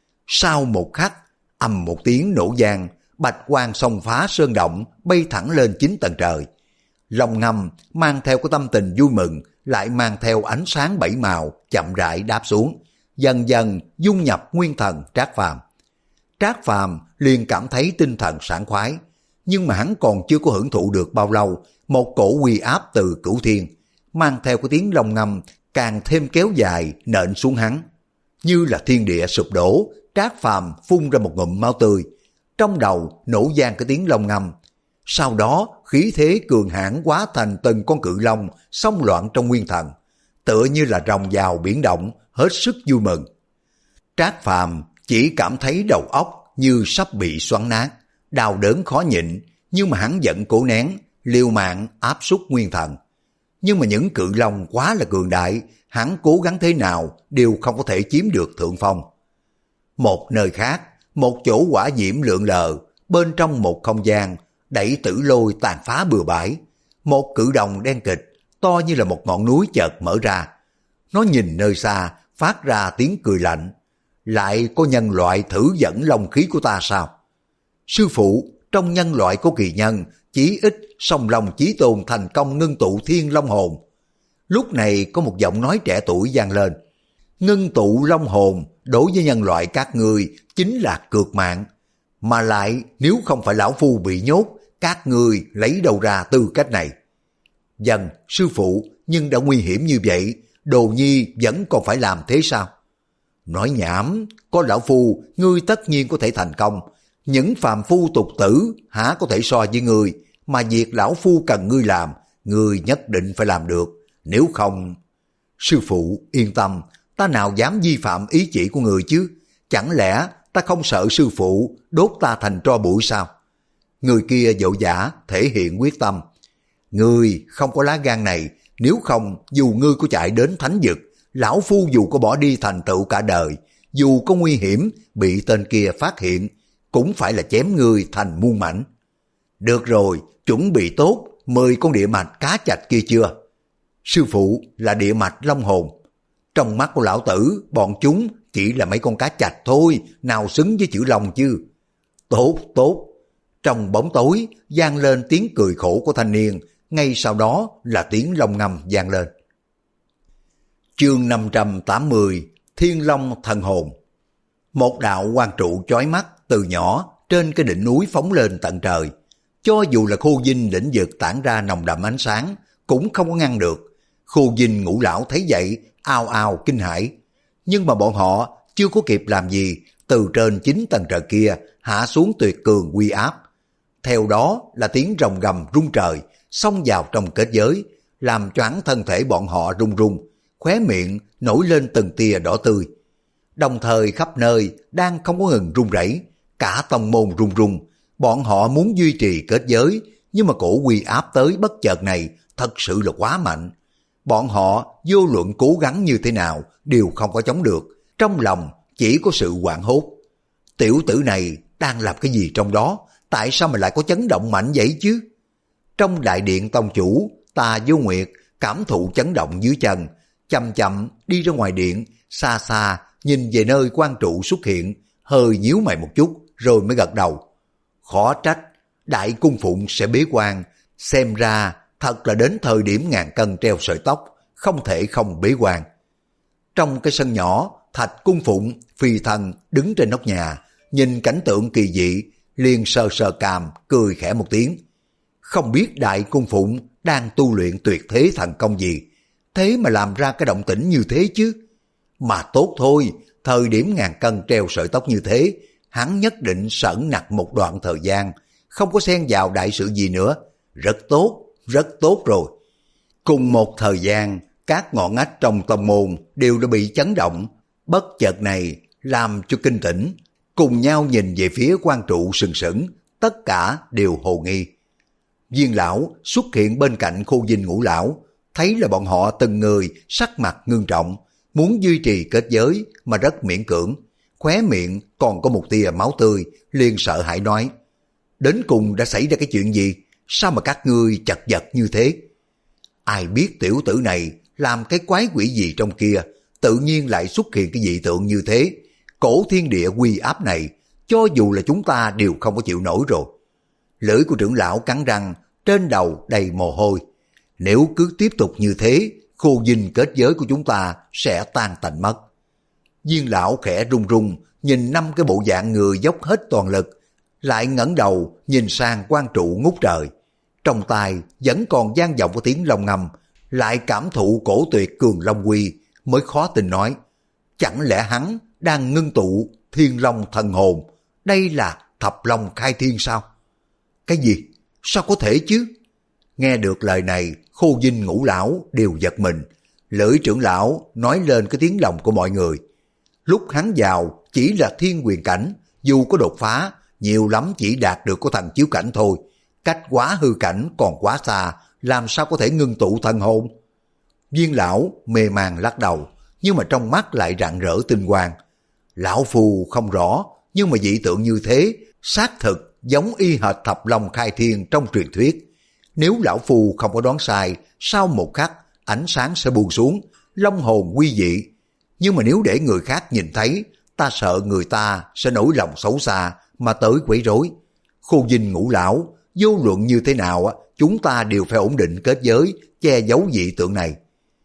Sau một khắc, ầm một tiếng nổ vang, bạch quang xông phá sơn động, bay thẳng lên chín tầng trời. Long ngâm mang theo cái tâm tình vui mừng, lại mang theo ánh sáng bảy màu chậm rãi đáp xuống, dần dần dung nhập nguyên thần Trác Phàm. Trác Phàm liền cảm thấy tinh thần sảng khoái, nhưng mà hắn còn chưa có hưởng thụ được bao lâu, một cổ uy áp từ cửu thiên mang theo cái tiếng long ngâm càng thêm kéo dài nện xuống hắn, như là thiên địa sụp đổ. Trác Phàm phun ra một ngụm máu tươi, trong đầu nổ vang cái tiếng long ngâm. Sau đó khí thế cường hãn hóa thành từng con cự long xông loạn trong nguyên thần, tựa như là rồng vào biển động, hết sức vui mừng. Trác Phàm chỉ cảm thấy đầu óc như sắp bị xoắn nát, đau đớn khó nhịn, nhưng mà hắn vẫn cố nén, liều mạng áp suất nguyên thần. Nhưng mà những cự long quá là cường đại, hắn cố gắng thế nào đều không có thể chiếm được thượng phong. Một nơi khác, một chỗ hỏa diễm lượn lờ, bên trong một không gian, đẩy tử lôi tàn phá bừa bãi. Một cự đồng đen kịch, to như là một ngọn núi chợt mở ra. Nó nhìn nơi xa, phát ra tiếng cười lạnh. Lại có nhân loại thử dẫn long khí của ta sao? Sư phụ, trong nhân loại có kỳ nhân, chí ít song long chí tôn thành công ngưng tụ thiên long hồn. Lúc này có một giọng nói trẻ tuổi vang lên. Ngưng tụ long hồn đối với nhân loại các ngươi chính là cược mạng. Mà lại nếu không phải lão phu bị nhốt, các ngươi lấy đâu ra tư cách này? Dần, sư phụ, nhưng đã nguy hiểm như vậy, Đồ Nhi vẫn còn phải làm thế sao? Nói nhảm, có lão phu, ngươi tất nhiên có thể thành công. Những phàm phu tục tử há có thể so với ngươi, mà việc lão phu cần ngươi làm, ngươi nhất định phải làm được. Nếu không... Sư phụ, yên tâm, ta nào dám vi phạm ý chỉ của người chứ? Chẳng lẽ ta không sợ sư phụ đốt ta thành tro bụi sao? Người kia vội vã thể hiện quyết tâm. Ngươi không có lá gan này, nếu không dù ngươi có chạy đến thánh vực, lão phu dù có bỏ đi thành tựu cả đời, dù có nguy hiểm bị tên kia phát hiện, cũng phải là chém ngươi thành muôn mảnh. Được rồi, chuẩn bị tốt mười con địa mạch cá chạch kia chưa? Sư phụ là địa mạch long hồn. Trong mắt của lão tử, bọn chúng chỉ là mấy con cá chạch thôi, nào xứng với chữ long chứ. Tốt, tốt. Trong bóng tối vang lên tiếng cười khổ của thanh niên, ngay sau đó là tiếng long ngâm vang lên. Chương năm trăm tám mươi, Thiên Long Thần Hồn. Một đạo quang trụ chói mắt từ nhỏ trên cái đỉnh núi phóng lên tận trời. Cho dù là khô dinh lĩnh vực tản ra nồng đậm ánh sáng, cũng không có ngăn được. Khô dinh ngũ lão thấy vậy, ao ao kinh hãi. Nhưng mà bọn họ chưa có kịp làm gì, từ trên chín tầng trời kia hạ xuống tuyệt cường uy áp. Theo đó là tiếng rồng gầm rung trời, xông vào trong kết giới, làm choáng thân thể bọn họ rung rung, khóe miệng nổi lên từng tia đỏ tươi. Đồng thời khắp nơi đang không có ngừng rung rẩy, cả tông môn rung rung. Bọn họ muốn duy trì kết giới, nhưng mà cổ uy áp tới bất chợt này thật sự là quá mạnh. Bọn họ vô luận cố gắng như thế nào đều không có chống được, trong lòng chỉ có sự hoảng hốt. Tiểu tử này đang làm cái gì trong đó, tại sao mà lại có chấn động mạnh vậy chứ? Trong đại điện tông chủ, Tà Vô Nguyệt cảm thụ chấn động dưới chân, chậm chậm đi ra ngoài điện, xa xa nhìn về nơi quan trụ xuất hiện, hơi nhíu mày một chút rồi mới gật đầu. Khó trách đại cung phụng sẽ bế quan, xem ra thật là đến thời điểm ngàn cân treo sợi tóc, không thể không bế quan. Trong cái sân nhỏ, Thạch cung phụng phi thần đứng trên nóc nhà, nhìn cảnh tượng kỳ dị, liền sờ sờ cằm cười khẽ một tiếng. Không biết đại cung phụng đang tu luyện tuyệt thế thần công gì, thế mà làm ra cái động tĩnh như thế chứ. Mà tốt thôi, thời điểm ngàn cân treo sợi tóc như thế, hắn nhất định sẩn nặc một đoạn thời gian, không có xen vào đại sự gì nữa. Rất tốt, rất tốt rồi. Cùng một thời gian, các ngọn ngách trong tông môn đều đã bị chấn động, bất chợt này làm cho kinh tỉnh, cùng nhau nhìn về phía quan trụ sừng sững, tất cả đều hồ nghi. Viên lão xuất hiện bên cạnh Khô Dinh ngũ lão, thấy là bọn họ từng người sắc mặt ngưng trọng, muốn duy trì kết giới mà rất miễn cưỡng, khóe miệng còn có một tia máu tươi, liền sợ hãi nói: đến cùng đã xảy ra cái chuyện gì, sao mà các ngươi chật vật như thế? Ai biết tiểu tử này làm cái quái quỷ gì trong kia, tự nhiên lại xuất hiện cái dị tượng như thế. Cổ thiên địa uy áp này, cho dù là chúng ta đều không có chịu nổi rồi. Lưỡi của trưởng lão cắn răng, trên đầu đầy mồ hôi. Nếu cứ tiếp tục như thế, Khô Dinh kết giới của chúng ta sẽ tan tành mất. Viên lão khẽ run run, nhìn năm cái bộ dạng người dốc hết toàn lực, lại ngẩng đầu nhìn sang quan trụ ngút trời. Trong tai vẫn còn vang vọng có tiếng long ngâm, lại cảm thụ cổ tuyệt cường long quy, mới khó tin nói: chẳng lẽ hắn đang ngưng tụ Thiên Long Thần Hồn? Đây là Thập Long khai thiên sao? Cái gì? Sao có thể chứ? Nghe được lời này, Khô Dinh ngũ lão đều giật mình. Lưỡi trưởng lão nói lên cái tiếng lòng của mọi người. Lúc hắn vào chỉ là thiên quyền cảnh, dù có đột phá, nhiều lắm chỉ đạt được có thần chiếu cảnh thôi. Cách quá hư cảnh còn quá xa, làm sao có thể ngưng tụ thần hồn? Viên lão mê man lắc đầu, nhưng mà trong mắt lại rạng rỡ tinh quang. Lão phù không rõ, nhưng mà dị tượng như thế, xác thực giống y hệt Thập Long khai thiên trong truyền thuyết. Nếu lão phù không có đoán sai, sau một khắc ánh sáng sẽ buông xuống, long hồn quy dị. Nhưng mà nếu để người khác nhìn thấy, ta sợ người ta sẽ nổi lòng xấu xa mà tới quấy rối. Khô Dinh ngũ lão, vô luận như thế nào, chúng ta đều phải ổn định kết giới, che giấu dị tượng này.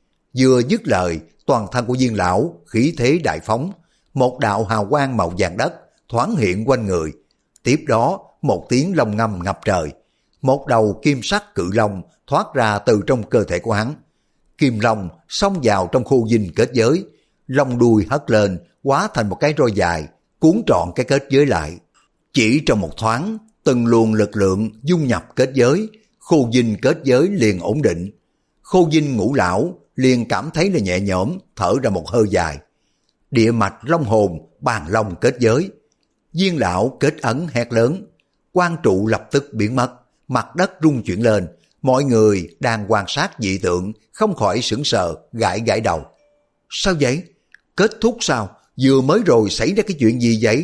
Vừa dứt lời, toàn thân của Viên lão khí thế đại phóng, một đạo hào quang màu vàng đất thoáng hiện quanh người. Tiếp đó, một tiếng long ngâm ngập trời, một đầu kim sắc cự long thoát ra từ trong cơ thể của hắn. Kim long xông vào trong Khô Dinh kết giới, long đuôi hất lên, hóa thành một cái roi dài, cuốn trọn cái kết giới lại. Chỉ trong một thoáng, từng luồng lực lượng dung nhập kết giới, Khô Dinh kết giới liền ổn định. Khô Dinh ngũ lão liền cảm thấy là nhẹ nhõm, thở ra một hơi dài. Địa mạch long hồn, bàn long kết giới. Viên lão kết ấn hét lớn, quan trụ lập tức biến mất, mặt đất rung chuyển lên, mọi người đang quan sát dị tượng không khỏi sững sờ gãi gãi đầu. Sao vậy? Kết thúc sao? Vừa mới rồi xảy ra cái chuyện gì vậy?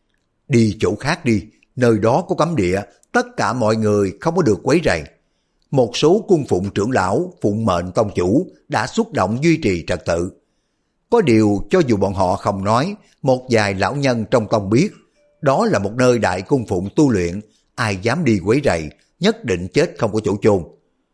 Đi chỗ khác đi, nơi đó có cấm địa, tất cả mọi người không có được quấy rầy. Một số cung phụng trưởng lão, phụng mệnh tông chủ đã xuất động duy trì trật tự. Có điều cho dù bọn họ không nói, một vài lão nhân trong tông biết, đó là một nơi đại cung phụng tu luyện, ai dám đi quấy rầy, nhất định chết không có chỗ chôn.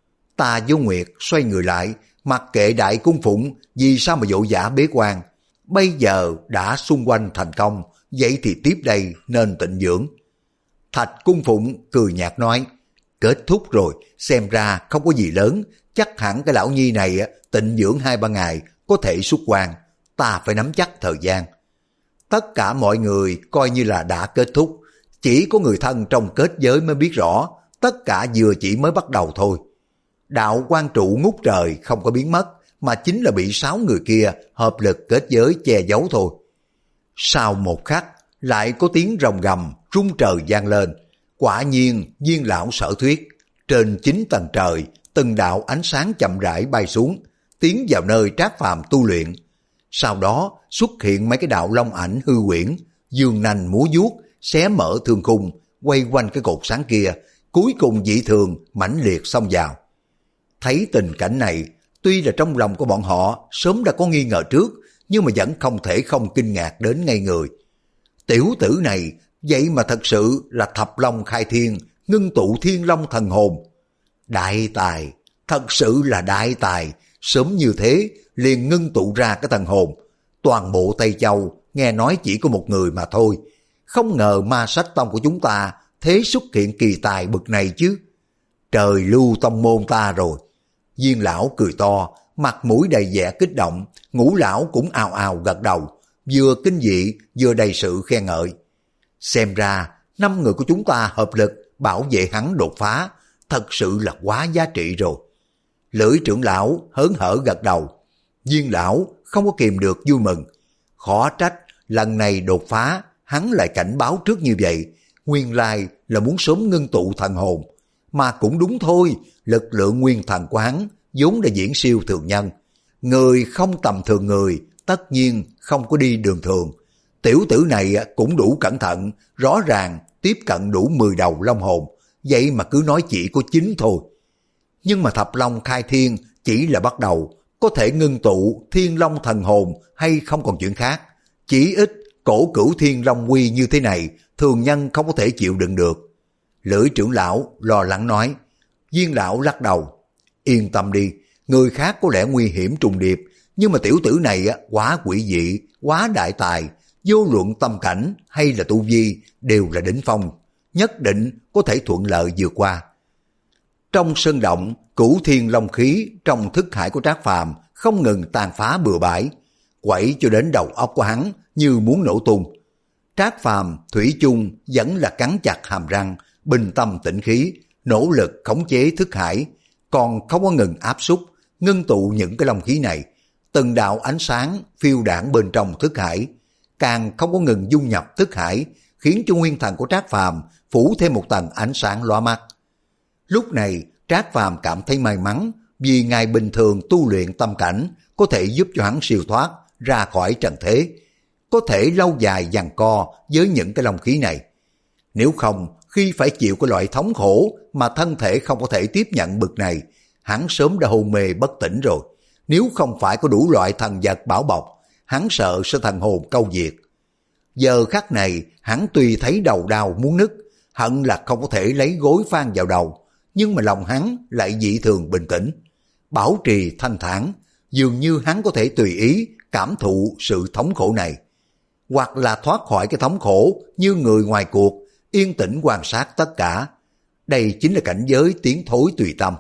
Tà Vô Nguyệt xoay người lại, mặc kệ đại cung phụng, vì sao mà vội vã bế quan. Bây giờ đã xung quanh thành công, vậy thì tiếp đây nên tịnh dưỡng. Thạch cung phụng cười nhạt nói, kết thúc rồi, xem ra không có gì lớn, chắc hẳn cái lão nhi này tịnh dưỡng hai ba ngày có thể xuất quan, ta phải nắm chắc thời gian. Tất cả mọi người coi như là đã kết thúc, chỉ có người thân trong kết giới mới biết rõ, tất cả vừa chỉ mới bắt đầu thôi. Đạo quan trụ ngút trời không có biến mất, mà chính là bị sáu người kia hợp lực kết giới che giấu thôi. Sau một khắc, lại có tiếng rồng gầm, rung trời vang lên. Quả nhiên, Viên lão sở thuyết, trên chín tầng trời, từng đạo ánh sáng chậm rãi bay xuống, tiến vào nơi Trác Phàm tu luyện. Sau đó xuất hiện mấy cái đạo long ảnh hư quyển, dương nanh múa vuốt, xé mở thương khung, quay quanh cái cột sáng kia, cuối cùng dị thường mãnh liệt xông vào. Thấy tình cảnh này, tuy là trong lòng của bọn họ sớm đã có nghi ngờ trước, nhưng mà vẫn không thể không kinh ngạc đến ngây người. Tiểu tử này vậy mà thật sự là thập long khai thiên, ngưng tụ thiên long thần hồn. Đại tài, thật sự là đại tài, sớm như thế liền ngưng tụ ra cái thần hồn. Toàn bộ Tây Châu nghe nói chỉ có một người mà thôi, không ngờ Ma Sách Tông của chúng ta thế xuất hiện kỳ tài bực này chứ. Trời lưu tông môn ta rồi. Viên lão cười to, mặt mũi đầy vẻ kích động, Ngũ lão cũng ào ào gật đầu, vừa kinh dị vừa đầy sự khen ngợi. Xem ra năm người của chúng ta hợp lực bảo vệ hắn đột phá, thật sự là quá giá trị rồi. Lưỡi trưởng lão hớn hở gật đầu. Viên lão không có kìm được vui mừng. Khó trách lần này đột phá hắn lại cảnh báo trước như vậy, nguyên lai là muốn sớm ngưng tụ thần hồn. Mà cũng đúng thôi, lực lượng nguyên thần của hắn vốn đã diễn siêu thường nhân. Người không tầm thường người, tất nhiên không có đi đường thường. Tiểu tử này cũng đủ cẩn thận, rõ ràng tiếp cận đủ mười đầu long hồn, vậy mà cứ nói chỉ có chín thôi. Nhưng mà thập long khai thiên chỉ là bắt đầu, có thể ngưng tụ thiên long thần hồn hay không còn chuyện khác. Chỉ ít cổ cửu thiên long quy như thế này, thường nhân không có thể chịu đựng được. Lưỡi trưởng lão lo lắng nói. Viên lão lắc đầu. Yên tâm đi, người khác có lẽ nguy hiểm trùng điệp, nhưng mà tiểu tử này quá quỷ dị, quá đại tài, vô luận tâm cảnh hay là tu vi đều là đỉnh phong, nhất định có thể thuận lợi vượt qua. Trong sơn động, cửu thiên long khí trong thức hải của Trác Phàm không ngừng tàn phá bừa bãi, quẩy cho đến đầu óc của hắn như muốn nổ tung. Trác Phàm thủy chung vẫn là cắn chặt hàm răng, bình tâm tĩnh khí, nỗ lực khống chế thức hải, còn không có ngừng áp xúc, ngưng tụ những cái long khí này. Từng đạo ánh sáng phiêu đãng bên trong thức hải, càng không có ngừng dung nhập thức hải, khiến cho nguyên thần của Trác Phàm phủ thêm một tầng ánh sáng lóa mắt. Lúc này Trác Phàm cảm thấy may mắn, vì ngày bình thường tu luyện tâm cảnh có thể giúp cho hắn siêu thoát ra khỏi trần thế, có thể lâu dài giằng co với những cái long khí này. Nếu không, khi phải chịu cái loại thống khổ mà thân thể không có thể tiếp nhận bực này, hắn sớm đã hôn mê bất tỉnh rồi. Nếu không phải có đủ loại thần vật bảo bọc, hắn sợ sẽ thần hồn câu diệt. Giờ khắc này, hắn tuy thấy đầu đau muốn nứt, hận là không có thể lấy gối phan vào đầu, nhưng mà lòng hắn lại dị thường bình tĩnh, bảo trì thanh thản, dường như hắn có thể tùy ý cảm thụ sự thống khổ này, hoặc là thoát khỏi cái thống khổ như người ngoài cuộc, yên tĩnh quan sát tất cả. Đây chính là cảnh giới tiến thối tùy tâm.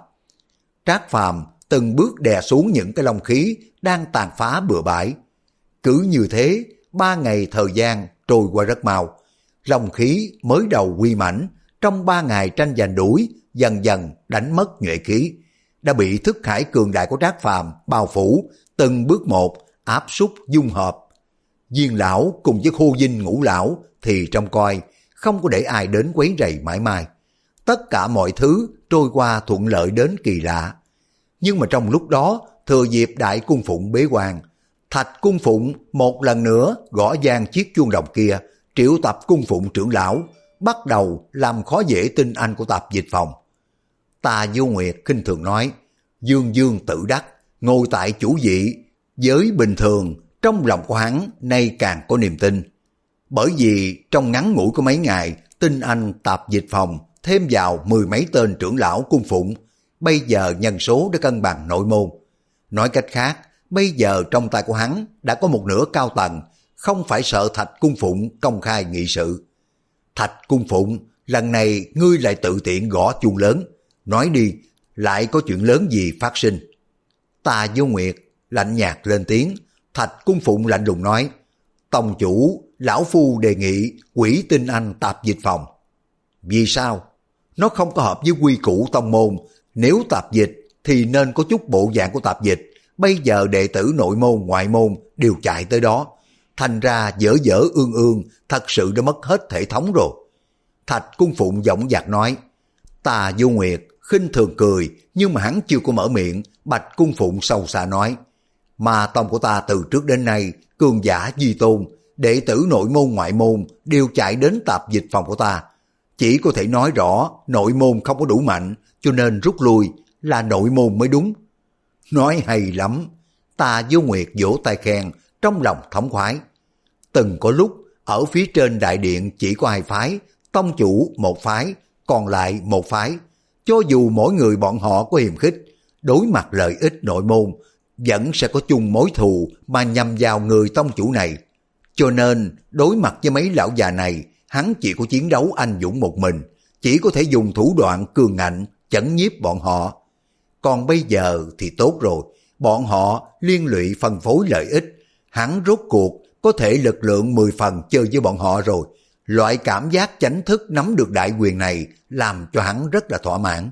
Trác Phàm từng bước đè xuống những cái long khí đang tàn phá bừa bãi. Cứ như thế, ba ngày thời gian trôi qua rất mau. Long khí mới đầu quy mãnh, trong ba ngày tranh giành đuổi, dần dần đánh mất nhuệ khí, đã bị thức hải cường đại của Trác Phàm bao phủ, từng bước một áp xúc dung hợp. Viên lão cùng với Khô Dinh Ngũ lão thì trông coi, không có để ai đến quấy rầy mãi mai. Tất cả mọi thứ trôi qua thuận lợi đến kỳ lạ. Nhưng mà trong lúc đó, thừa dịp Đại Cung Phụng bế quan, Thạch Cung Phụng một lần nữa gõ vang chiếc chuông đồng kia, triệu tập Cung Phụng trưởng lão, bắt đầu làm khó dễ tinh anh của Tạp Dịch Phòng. Tà Vô Nguyệt khinh thường nói, dương dương tự đắc, ngồi tại chủ vị, với bình thường, trong lòng của hắn nay càng có niềm tin. Bởi vì trong ngắn ngủi có mấy ngày, tinh anh Tạp Dịch Phòng thêm vào mười mấy tên trưởng lão Cung Phụng, bây giờ nhân số đã cân bằng nội môn. Nói cách khác, bây giờ trong tay của hắn đã có một nửa cao tầng, không phải sợ Thạch Cung Phụng công khai nghị sự. Thạch Cung Phụng, lần này ngươi lại tự tiện gõ chuông lớn, nói đi, lại có chuyện lớn gì phát sinh? Tà Vô Nguyệt lạnh nhạt lên tiếng. Thạch Cung Phụng lạnh lùng nói, tông chủ, lão phu đề nghị quỷ tinh anh Tạp Dịch Phòng. Vì sao? Nó không có hợp với quy củ tông môn. Nếu tạp dịch thì nên có chút bộ dạng của tạp dịch. Bây giờ đệ tử nội môn ngoại môn đều chạy tới đó, thành ra dở dở ương ương, thật sự đã mất hết thể thống rồi. Thạch Cung Phụng giọng dạc nói. Tà Vô Nguyệt khinh thường cười, nhưng mà hắn chưa có mở miệng. Bạch Cung Phụng sâu xa nói, mà tông của ta từ trước đến nay cường giả di tôn, đệ tử nội môn ngoại môn đều chạy đến Tạp Dịch Phòng của ta. Chỉ có thể nói rõ nội môn không có đủ mạnh, cho nên rút lui, là nội môn mới đúng. Nói hay lắm. Tà Vô Nguyệt vỗ tay khen, trong lòng thống khoái. Từng có lúc ở phía trên đại điện chỉ có hai phái, tông chủ một phái, còn lại một phái. Cho dù mỗi người bọn họ có hiềm khích, đối mặt lợi ích nội môn, vẫn sẽ có chung mối thù mà nhằm vào người tông chủ này. Cho nên đối mặt với mấy lão già này, hắn chỉ có chiến đấu anh dũng một mình, chỉ có thể dùng thủ đoạn cường ngạnh chấn nhiếp bọn họ. Còn bây giờ thì tốt rồi, bọn họ liên lụy phân phối lợi ích, hắn rốt cuộc có thể lực lượng mười phần chơi với bọn họ rồi. Loại cảm giác chánh thức nắm được đại quyền này làm cho hắn rất là thỏa mãn.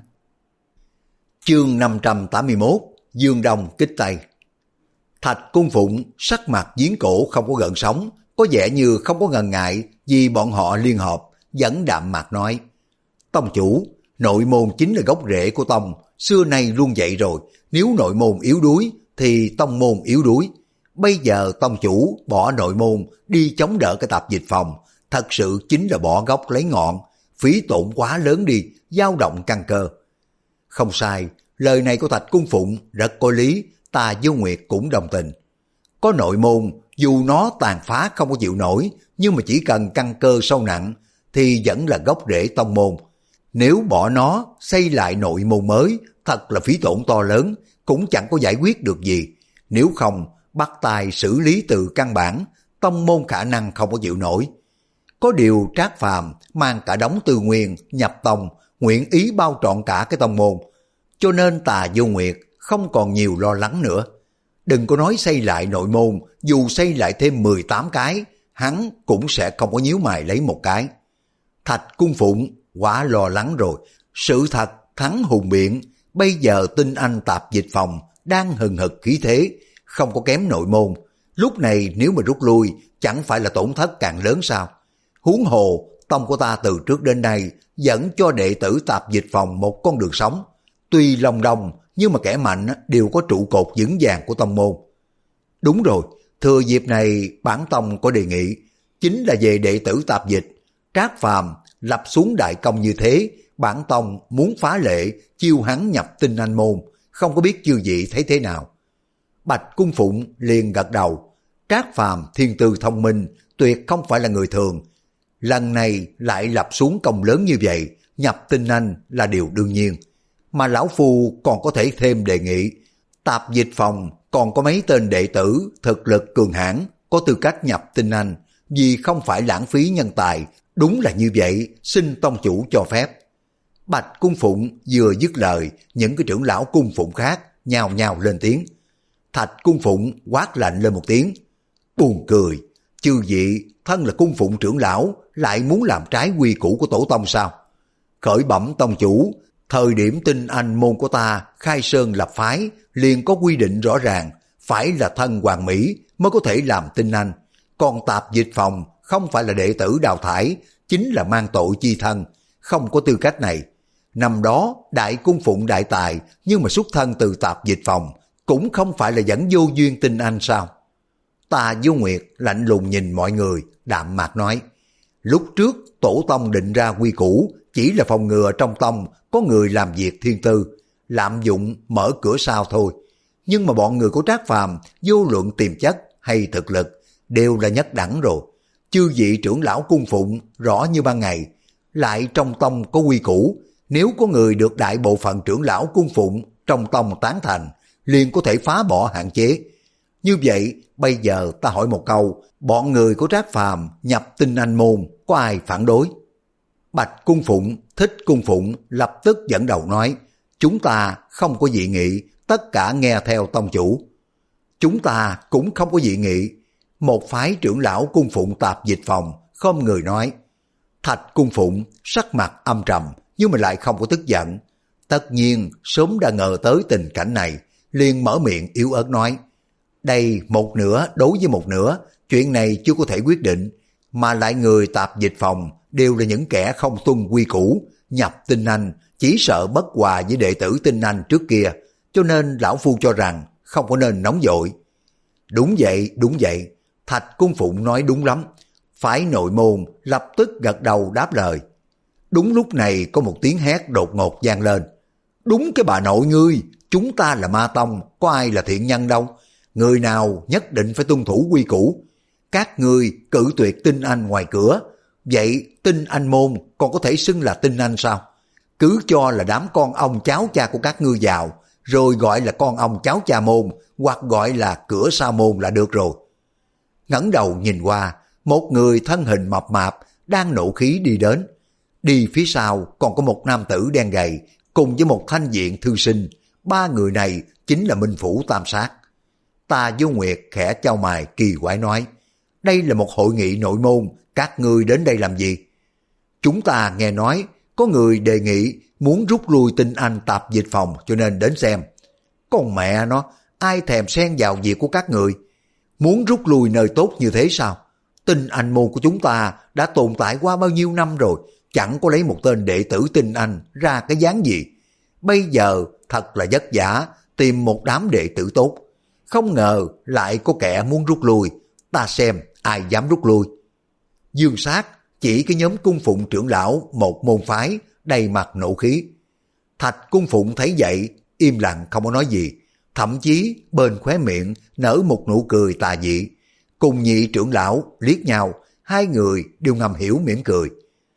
Chương năm trăm tám mươi mốt, Dương Đông kích Tây. Thạch Cung Phụng sắc mặt giếng cổ không có gợn sóng, có vẻ như không có ngần ngại vì bọn họ liên hợp, vẫn đạm mạc nói. Tông chủ, nội môn chính là gốc rễ của tông, xưa nay luôn vậy rồi, nếu nội môn yếu đuối thì tông môn yếu đuối. Bây giờ tông chủ bỏ nội môn đi chống đỡ cái Tạp Dịch Phòng, thật sự chính là bỏ gốc lấy ngọn, phí tổn quá lớn đi, dao động căn cơ. Không sai, lời này của Thạch Cung Phụng rất có lý, Tà Vô Nguyệt cũng đồng tình. Có nội môn, dù nó tàn phá không có chịu nổi, nhưng mà chỉ cần căn cơ sâu nặng, thì vẫn là gốc rễ tông môn. Nếu bỏ nó, xây lại nội môn mới, thật là phí tổn to lớn, cũng chẳng có giải quyết được gì. Nếu không, bắt tay xử lý từ căn bản, tông môn khả năng không có chịu nổi. Có điều Trác Phàm mang cả đống tư nguyên, nhập tông, nguyện ý bao trọn cả cái tông môn. Cho nên Tà Vô Nguyệt không còn nhiều lo lắng nữa. Đừng có nói xây lại nội môn, dù xây lại thêm mười tám cái, hắn cũng sẽ không có nhíu mày lấy một cái. Thạch Cung Phụng quá lo lắng rồi, sự thật thắng hùng biện, bây giờ tinh anh Tạp Dịch Phòng đang hừng hực khí thế, không có kém nội môn. Lúc này nếu mà rút lui, chẳng phải là tổn thất càng lớn sao? Huống hồ, tông của ta từ trước đến nay dẫn cho đệ tử Tạp Dịch Phòng một con đường sống. Tuy lòng đồng, nhưng mà kẻ mạnh đều có trụ cột vững vàng của tông môn. Đúng rồi, thừa dịp này bản tông có đề nghị, chính là về đệ tử Tạp Dịch. Trác Phàm lập xuống đại công như thế, bản tông muốn phá lệ, chiêu hắn nhập tinh anh môn, không có biết chư vị thấy thế nào. Bạch Cung Phụng liền gật đầu. Trác Phàm thiên tư thông minh, tuyệt không phải là người thường. Lần này lại lập xuống công lớn như vậy, nhập tinh anh là điều đương nhiên. Mà lão phu còn có thể thêm đề nghị, Tạp Dịch Phòng còn có mấy tên đệ tử thực lực cường hãn có tư cách nhập tinh anh, vì không phải lãng phí nhân tài. Đúng là như vậy, xin tông chủ cho phép. Bạch Cung Phụng vừa dứt lời, những cái trưởng lão cung phụng khác nhào nhào lên tiếng. Thạch Cung Phụng quát lạnh lên một tiếng. Buồn cười, chư vị thân là cung phụng trưởng lão lại muốn làm trái quy củ của tổ tông sao? Khởi bẩm tông chủ, thời điểm tinh anh môn của ta khai sơn lập phái liền có quy định rõ ràng, phải là thân hoàng mỹ mới có thể làm tinh anh. Còn tạp dịch phòng không phải là đệ tử đào thải, chính là mang tội chi thân, không có tư cách này. Năm đó đại cung phụng đại tài, nhưng mà xuất thân từ tạp dịch phòng, cũng không phải là dẫn vô duyên tin anh sao? Tà Vô Nguyệt lạnh lùng nhìn mọi người, đạm mạc nói, lúc trước tổ tông định ra quy củ, chỉ là phòng ngừa trong tông có người làm việc thiên tư, lạm dụng mở cửa sau thôi. Nhưng mà bọn người của Trác Phàm vô luận tiềm chất hay thực lực đều là nhất đẳng rồi. Chư vị trưởng lão cung phụng rõ như ban ngày, lại trong tông có quy củ, nếu có người được đại bộ phận trưởng lão cung phụng trong tông tán thành, liền có thể phá bỏ hạn chế. Như vậy, bây giờ ta hỏi một câu, bọn người của Trác Phàm nhập Tinh Anh môn, có ai phản đối? Bạch cung phụng, Thích cung phụng lập tức dẫn đầu nói, chúng ta không có dị nghị, tất cả nghe theo tông chủ. Chúng ta cũng không có dị nghị. Một phái trưởng lão cung phụng tạp dịch phòng, không người nói. Thạch cung phụng sắc mặt âm trầm, nhưng mà lại không có tức giận. Tất nhiên sớm đã ngờ tới tình cảnh này, liền mở miệng yếu ớt nói, đây một nửa đối với một nửa, chuyện này chưa có thể quyết định, mà lại người tạp dịch phòng đều là những kẻ không tuân quy củ, nhập Tinh Anh, chỉ sợ bất hòa với đệ tử Tinh Anh trước kia, cho nên lão phu cho rằng không có nên nóng vội. Đúng vậy, đúng vậy, Thạch cung phụng nói đúng lắm. Phái nội môn lập tức gật đầu đáp lời. Đúng lúc này có một tiếng hét đột ngột vang lên. Đúng cái bà nội ngươi, chúng ta là ma tông, có ai là thiện nhân đâu. Người nào nhất định phải tuân thủ quy củ. Các ngươi cự tuyệt Tinh Anh ngoài cửa, vậy Tinh Anh môn còn có thể xưng là Tinh Anh sao? Cứ cho là đám con ông cháu cha của các ngươi vào, rồi gọi là con ông cháu cha môn, hoặc gọi là cửa sa môn là được rồi. Ngẩng đầu nhìn qua, một người thân hình mập mạp đang nộ khí đi đến. Đi phía sau còn có một nam tử đen gầy cùng với một thanh diện thư sinh. Ba người này chính là Minh Phủ Tam Sát. Tà Vô Nguyệt khẽ chau mày kỳ quái nói, đây là một hội nghị nội môn, các ngươi đến đây làm gì? Chúng ta nghe nói có người đề nghị muốn rút lui Tinh Anh tạp dịch phòng, cho nên đến xem. Con mẹ nó, ai thèm xen vào việc của các người? Muốn rút lui nơi tốt như thế sao? Tinh Anh môn của chúng ta đã tồn tại qua bao nhiêu năm rồi, chẳng có lấy một tên đệ tử Tinh Anh ra cái dáng gì. Bây giờ thật là vất vả tìm một đám đệ tử tốt, không ngờ lại có kẻ muốn rút lui. Ta xem ai dám rút lui. Dương Sát chỉ cái nhóm cung phụng trưởng lão một môn phái đầy mặt nộ khí. Thạch cung phụng thấy vậy im lặng không có nói gì, thậm chí bên khóe miệng nở một nụ cười tà dị. Cùng nhị trưởng lão liếc nhau, hai người đều ngầm hiểu mỉm cười.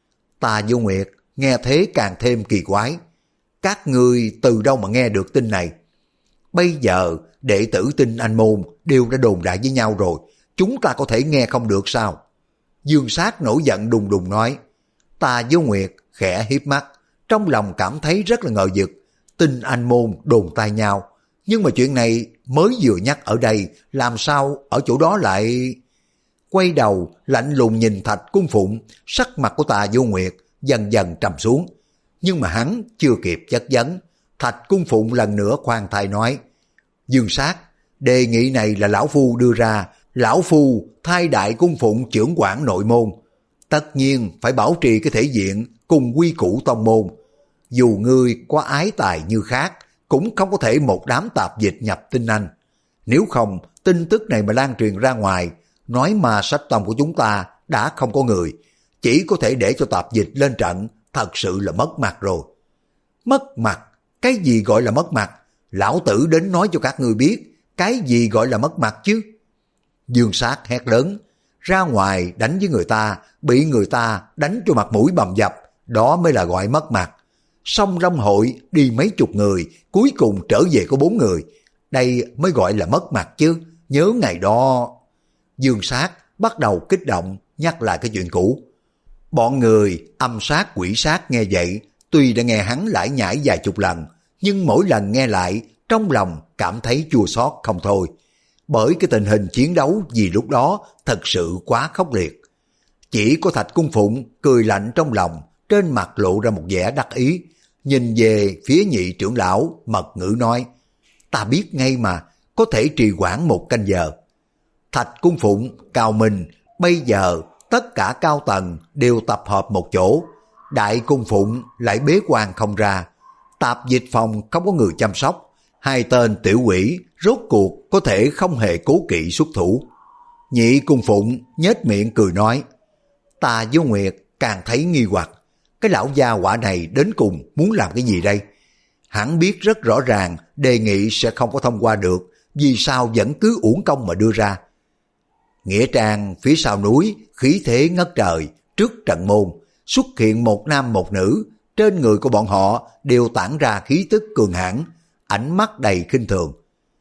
Tà Vô Nguyệt nghe thế càng thêm kỳ quái. Các ngươi từ đâu mà nghe được tin này? Bây giờ đệ tử Tinh Anh môn đều đã đồn đại với nhau rồi, chúng ta có thể nghe không được sao? Dương Sát nổi giận đùng đùng nói. Tà Vô Nguyệt khẽ hiếp mắt, trong lòng cảm thấy rất là ngờ vực. Tinh Anh môn đồn tai nhau, nhưng mà chuyện này mới vừa nhắc ở đây, làm sao ở chỗ đó lại... Quay đầu lạnh lùng nhìn Thạch cung phụng, sắc mặt của Tà Vô Nguyệt dần dần trầm xuống. Nhưng mà hắn chưa kịp chất vấn, Thạch cung phụng lần nữa khoan thai nói, Dương Sát, đề nghị này là lão phu đưa ra, lão phu thay đại cung phụng trưởng quản nội môn, tất nhiên phải bảo trì cái thể diện cùng quy củ tông môn. Dù ngươi có ái tài như khác, cũng không có thể một đám tạp dịch nhập Tinh Anh. Nếu không, tin tức này mà lan truyền ra ngoài, nói mà sách tông của chúng ta đã không có người, chỉ có thể để cho tạp dịch lên trận, thật sự là mất mặt rồi. Mất mặt? Cái gì gọi là mất mặt? Lão tử đến nói cho các ngươi biết, cái gì gọi là mất mặt chứ? Dương Sát hét lớn, ra ngoài đánh với người ta, bị người ta đánh cho mặt mũi bầm dập, đó mới là gọi mất mặt. Song Long hội đi mấy chục người, cuối cùng trở về có bốn người, đây mới gọi là mất mặt chứ. Nhớ ngày đó... Dương Sát bắt đầu kích động, nhắc lại cái chuyện cũ. Bọn người âm sát quỷ sát nghe vậy, tuy đã nghe hắn lải nhải vài chục lần, nhưng mỗi lần nghe lại, trong lòng cảm thấy chua xót không thôi. Bởi cái tình hình chiến đấu vì lúc đó thật sự quá khốc liệt. Chỉ có Thạch cung phụng cười lạnh trong lòng, trên mặt lộ ra một vẻ đắc ý, nhìn về phía nhị trưởng lão mật ngữ nói, ta biết ngay mà, có thể trì hoãn một canh giờ. Thạch Cung Phụng, Cao Minh, bây giờ tất cả cao tầng đều tập hợp một chỗ. Đại Cung Phụng lại bế quan không ra. Tạp dịch phòng không có người chăm sóc. Hai tên tiểu quỷ rốt cuộc có thể không hề cố kỵ xuất thủ. Nhị Cung Phụng nhếch miệng cười nói, ta với Nguyệt càng thấy nghi hoặc, cái lão gia hỏa này đến cùng muốn làm cái gì đây? Hắn biết rất rõ ràng đề nghị sẽ không có thông qua được, vì sao vẫn cứ uổng công mà đưa ra. Nghĩa trang phía sau núi khí thế ngất trời, trước trận môn xuất hiện một nam một nữ, trên người của bọn họ đều tản ra khí tức cường hãn, ánh mắt đầy khinh thường.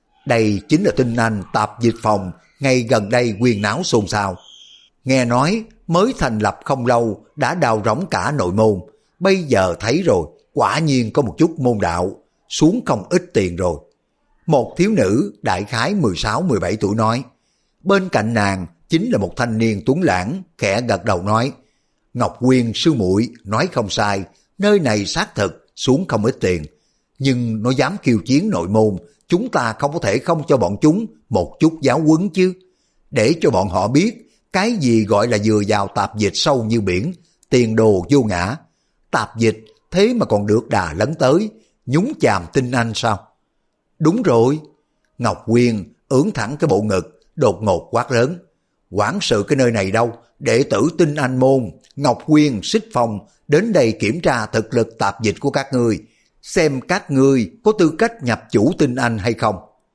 Đây chính là tinh anh tạp dịch phòng ngày gần đây quyên náo xôn xao. Nghe nói mới thành lập không lâu đã đào rỗng cả nội môn, bây giờ thấy rồi quả nhiên có một chút môn đạo, xuống không ít tiền rồi. Một thiếu nữ đại khái mười sáu mười bảy tuổi nói, bên cạnh nàng chính là một thanh niên tuấn lãng, khẽ gật đầu nói, Ngọc Quyên sư muội nói không sai, nơi này xác thực xuống không ít tiền, nhưng nó dám khiêu chiến nội môn, chúng ta không có thể không cho bọn chúng một chút giáo huấn chứ, để cho bọn họ biết cái gì gọi là vừa vào tạp dịch sâu như biển, tiền đồ vô ngã. Tạp dịch thế mà còn được đà lấn tới, nhúng chàm tinh anh sao? Đúng rồi. Ngọc Quyên ưỡn thẳng cái bộ ngực, đột ngột quát lớn, quản sự cái nơi này đâu, đệ tử tinh anh môn Ngọc Quyên Xích Phong đến đây kiểm tra thực lực tạp dịch của các ngươi, xem các ngươi có tư cách nhập chủ tinh anh hay không.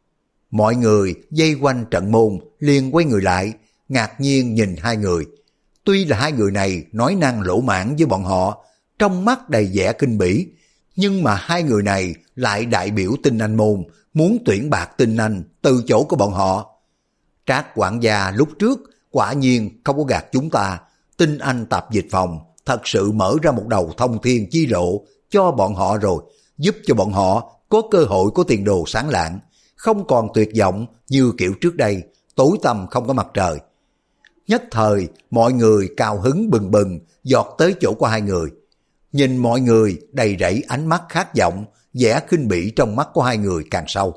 Mọi người vây quanh trận môn liền quay người lại, ngạc nhiên nhìn hai người. Tuy là hai người này nói năng lỗ mãng với bọn họ, trong mắt đầy vẻ kinh bỉ, nhưng mà hai người này lại đại biểu tinh anh môn, muốn tuyển bạc tinh anh từ chỗ của bọn họ. Trác quản gia lúc trước quả nhiên không có gạt chúng ta, tinh anh tạp dịch phòng thật sự mở ra một đầu thông thiên chi lộ cho bọn họ rồi, giúp cho bọn họ có cơ hội có tiền đồ sáng lạng, không còn tuyệt vọng như kiểu trước đây, tối tăm không có mặt trời. Nhất thời mọi người cao hứng bừng bừng giọt tới chỗ của hai người. Nhìn mọi người đầy rẫy ánh mắt khát vọng, vẻ khinh bỉ trong mắt của hai người càng sâu.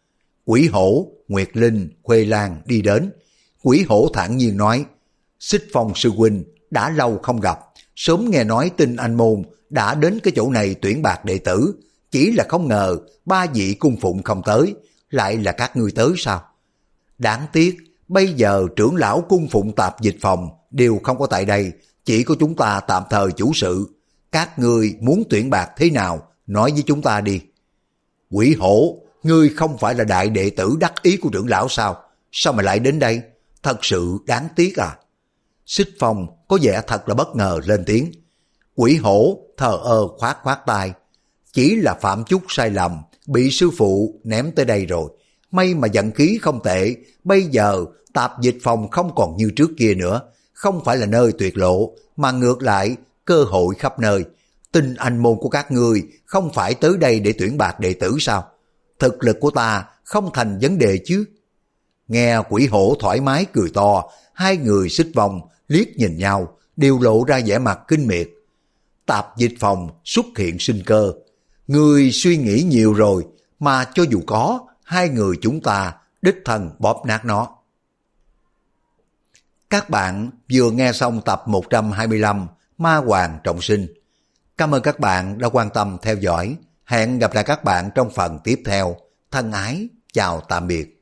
Quỷ Hổ, Nguyệt Linh, Khuê Lan đi đến. Quỷ Hổ thản nhiên nói, Xích Phong sư huynh đã lâu không gặp, sớm nghe nói tinh anh môn đã đến cái chỗ này tuyển bạc đệ tử, chỉ là không ngờ ba vị cung phụng không tới, lại là các ngươi tới sao? Đáng tiếc bây giờ trưởng lão cung phụng tạp dịch phòng đều không có tại đây, chỉ có chúng ta tạm thời chủ sự. Các ngươi muốn tuyển bạc thế nào, nói với chúng ta đi. Quỷ Hổ, ngươi không phải là đại đệ tử đắc ý của trưởng lão sao? Sao mà lại đến đây? Thật sự đáng tiếc à. Xích Phong có vẻ thật là bất ngờ lên tiếng. Quỷ Hổ thờ ơ khoát khoát tay. Chỉ là phạm chút sai lầm, bị sư phụ ném tới đây rồi. May mà vận khí không tệ, bây giờ tạp dịch phòng không còn như trước kia nữa, không phải là nơi tuyệt lộ, mà ngược lại cơ hội khắp nơi. Tinh anh môn của các ngươi không phải tới đây để tuyển bạc đệ tử sao? Thực lực của ta không thành vấn đề chứ? Nghe Quỷ Hổ thoải mái cười to, hai người xích vòng liếc nhìn nhau, đều lộ ra vẻ mặt kinh miệt. Tạp dịch phòng xuất hiện sinh cơ. Ngươi suy nghĩ nhiều rồi, mà cho dù có, hai người chúng ta đích thân bóp nát nó. Các bạn vừa nghe xong tập một trăm hai mươi lăm Ma Hoàng Trọng Sinh. Cảm ơn các bạn đã quan tâm theo dõi. Hẹn gặp lại các bạn trong phần tiếp theo. Thân ái, chào tạm biệt.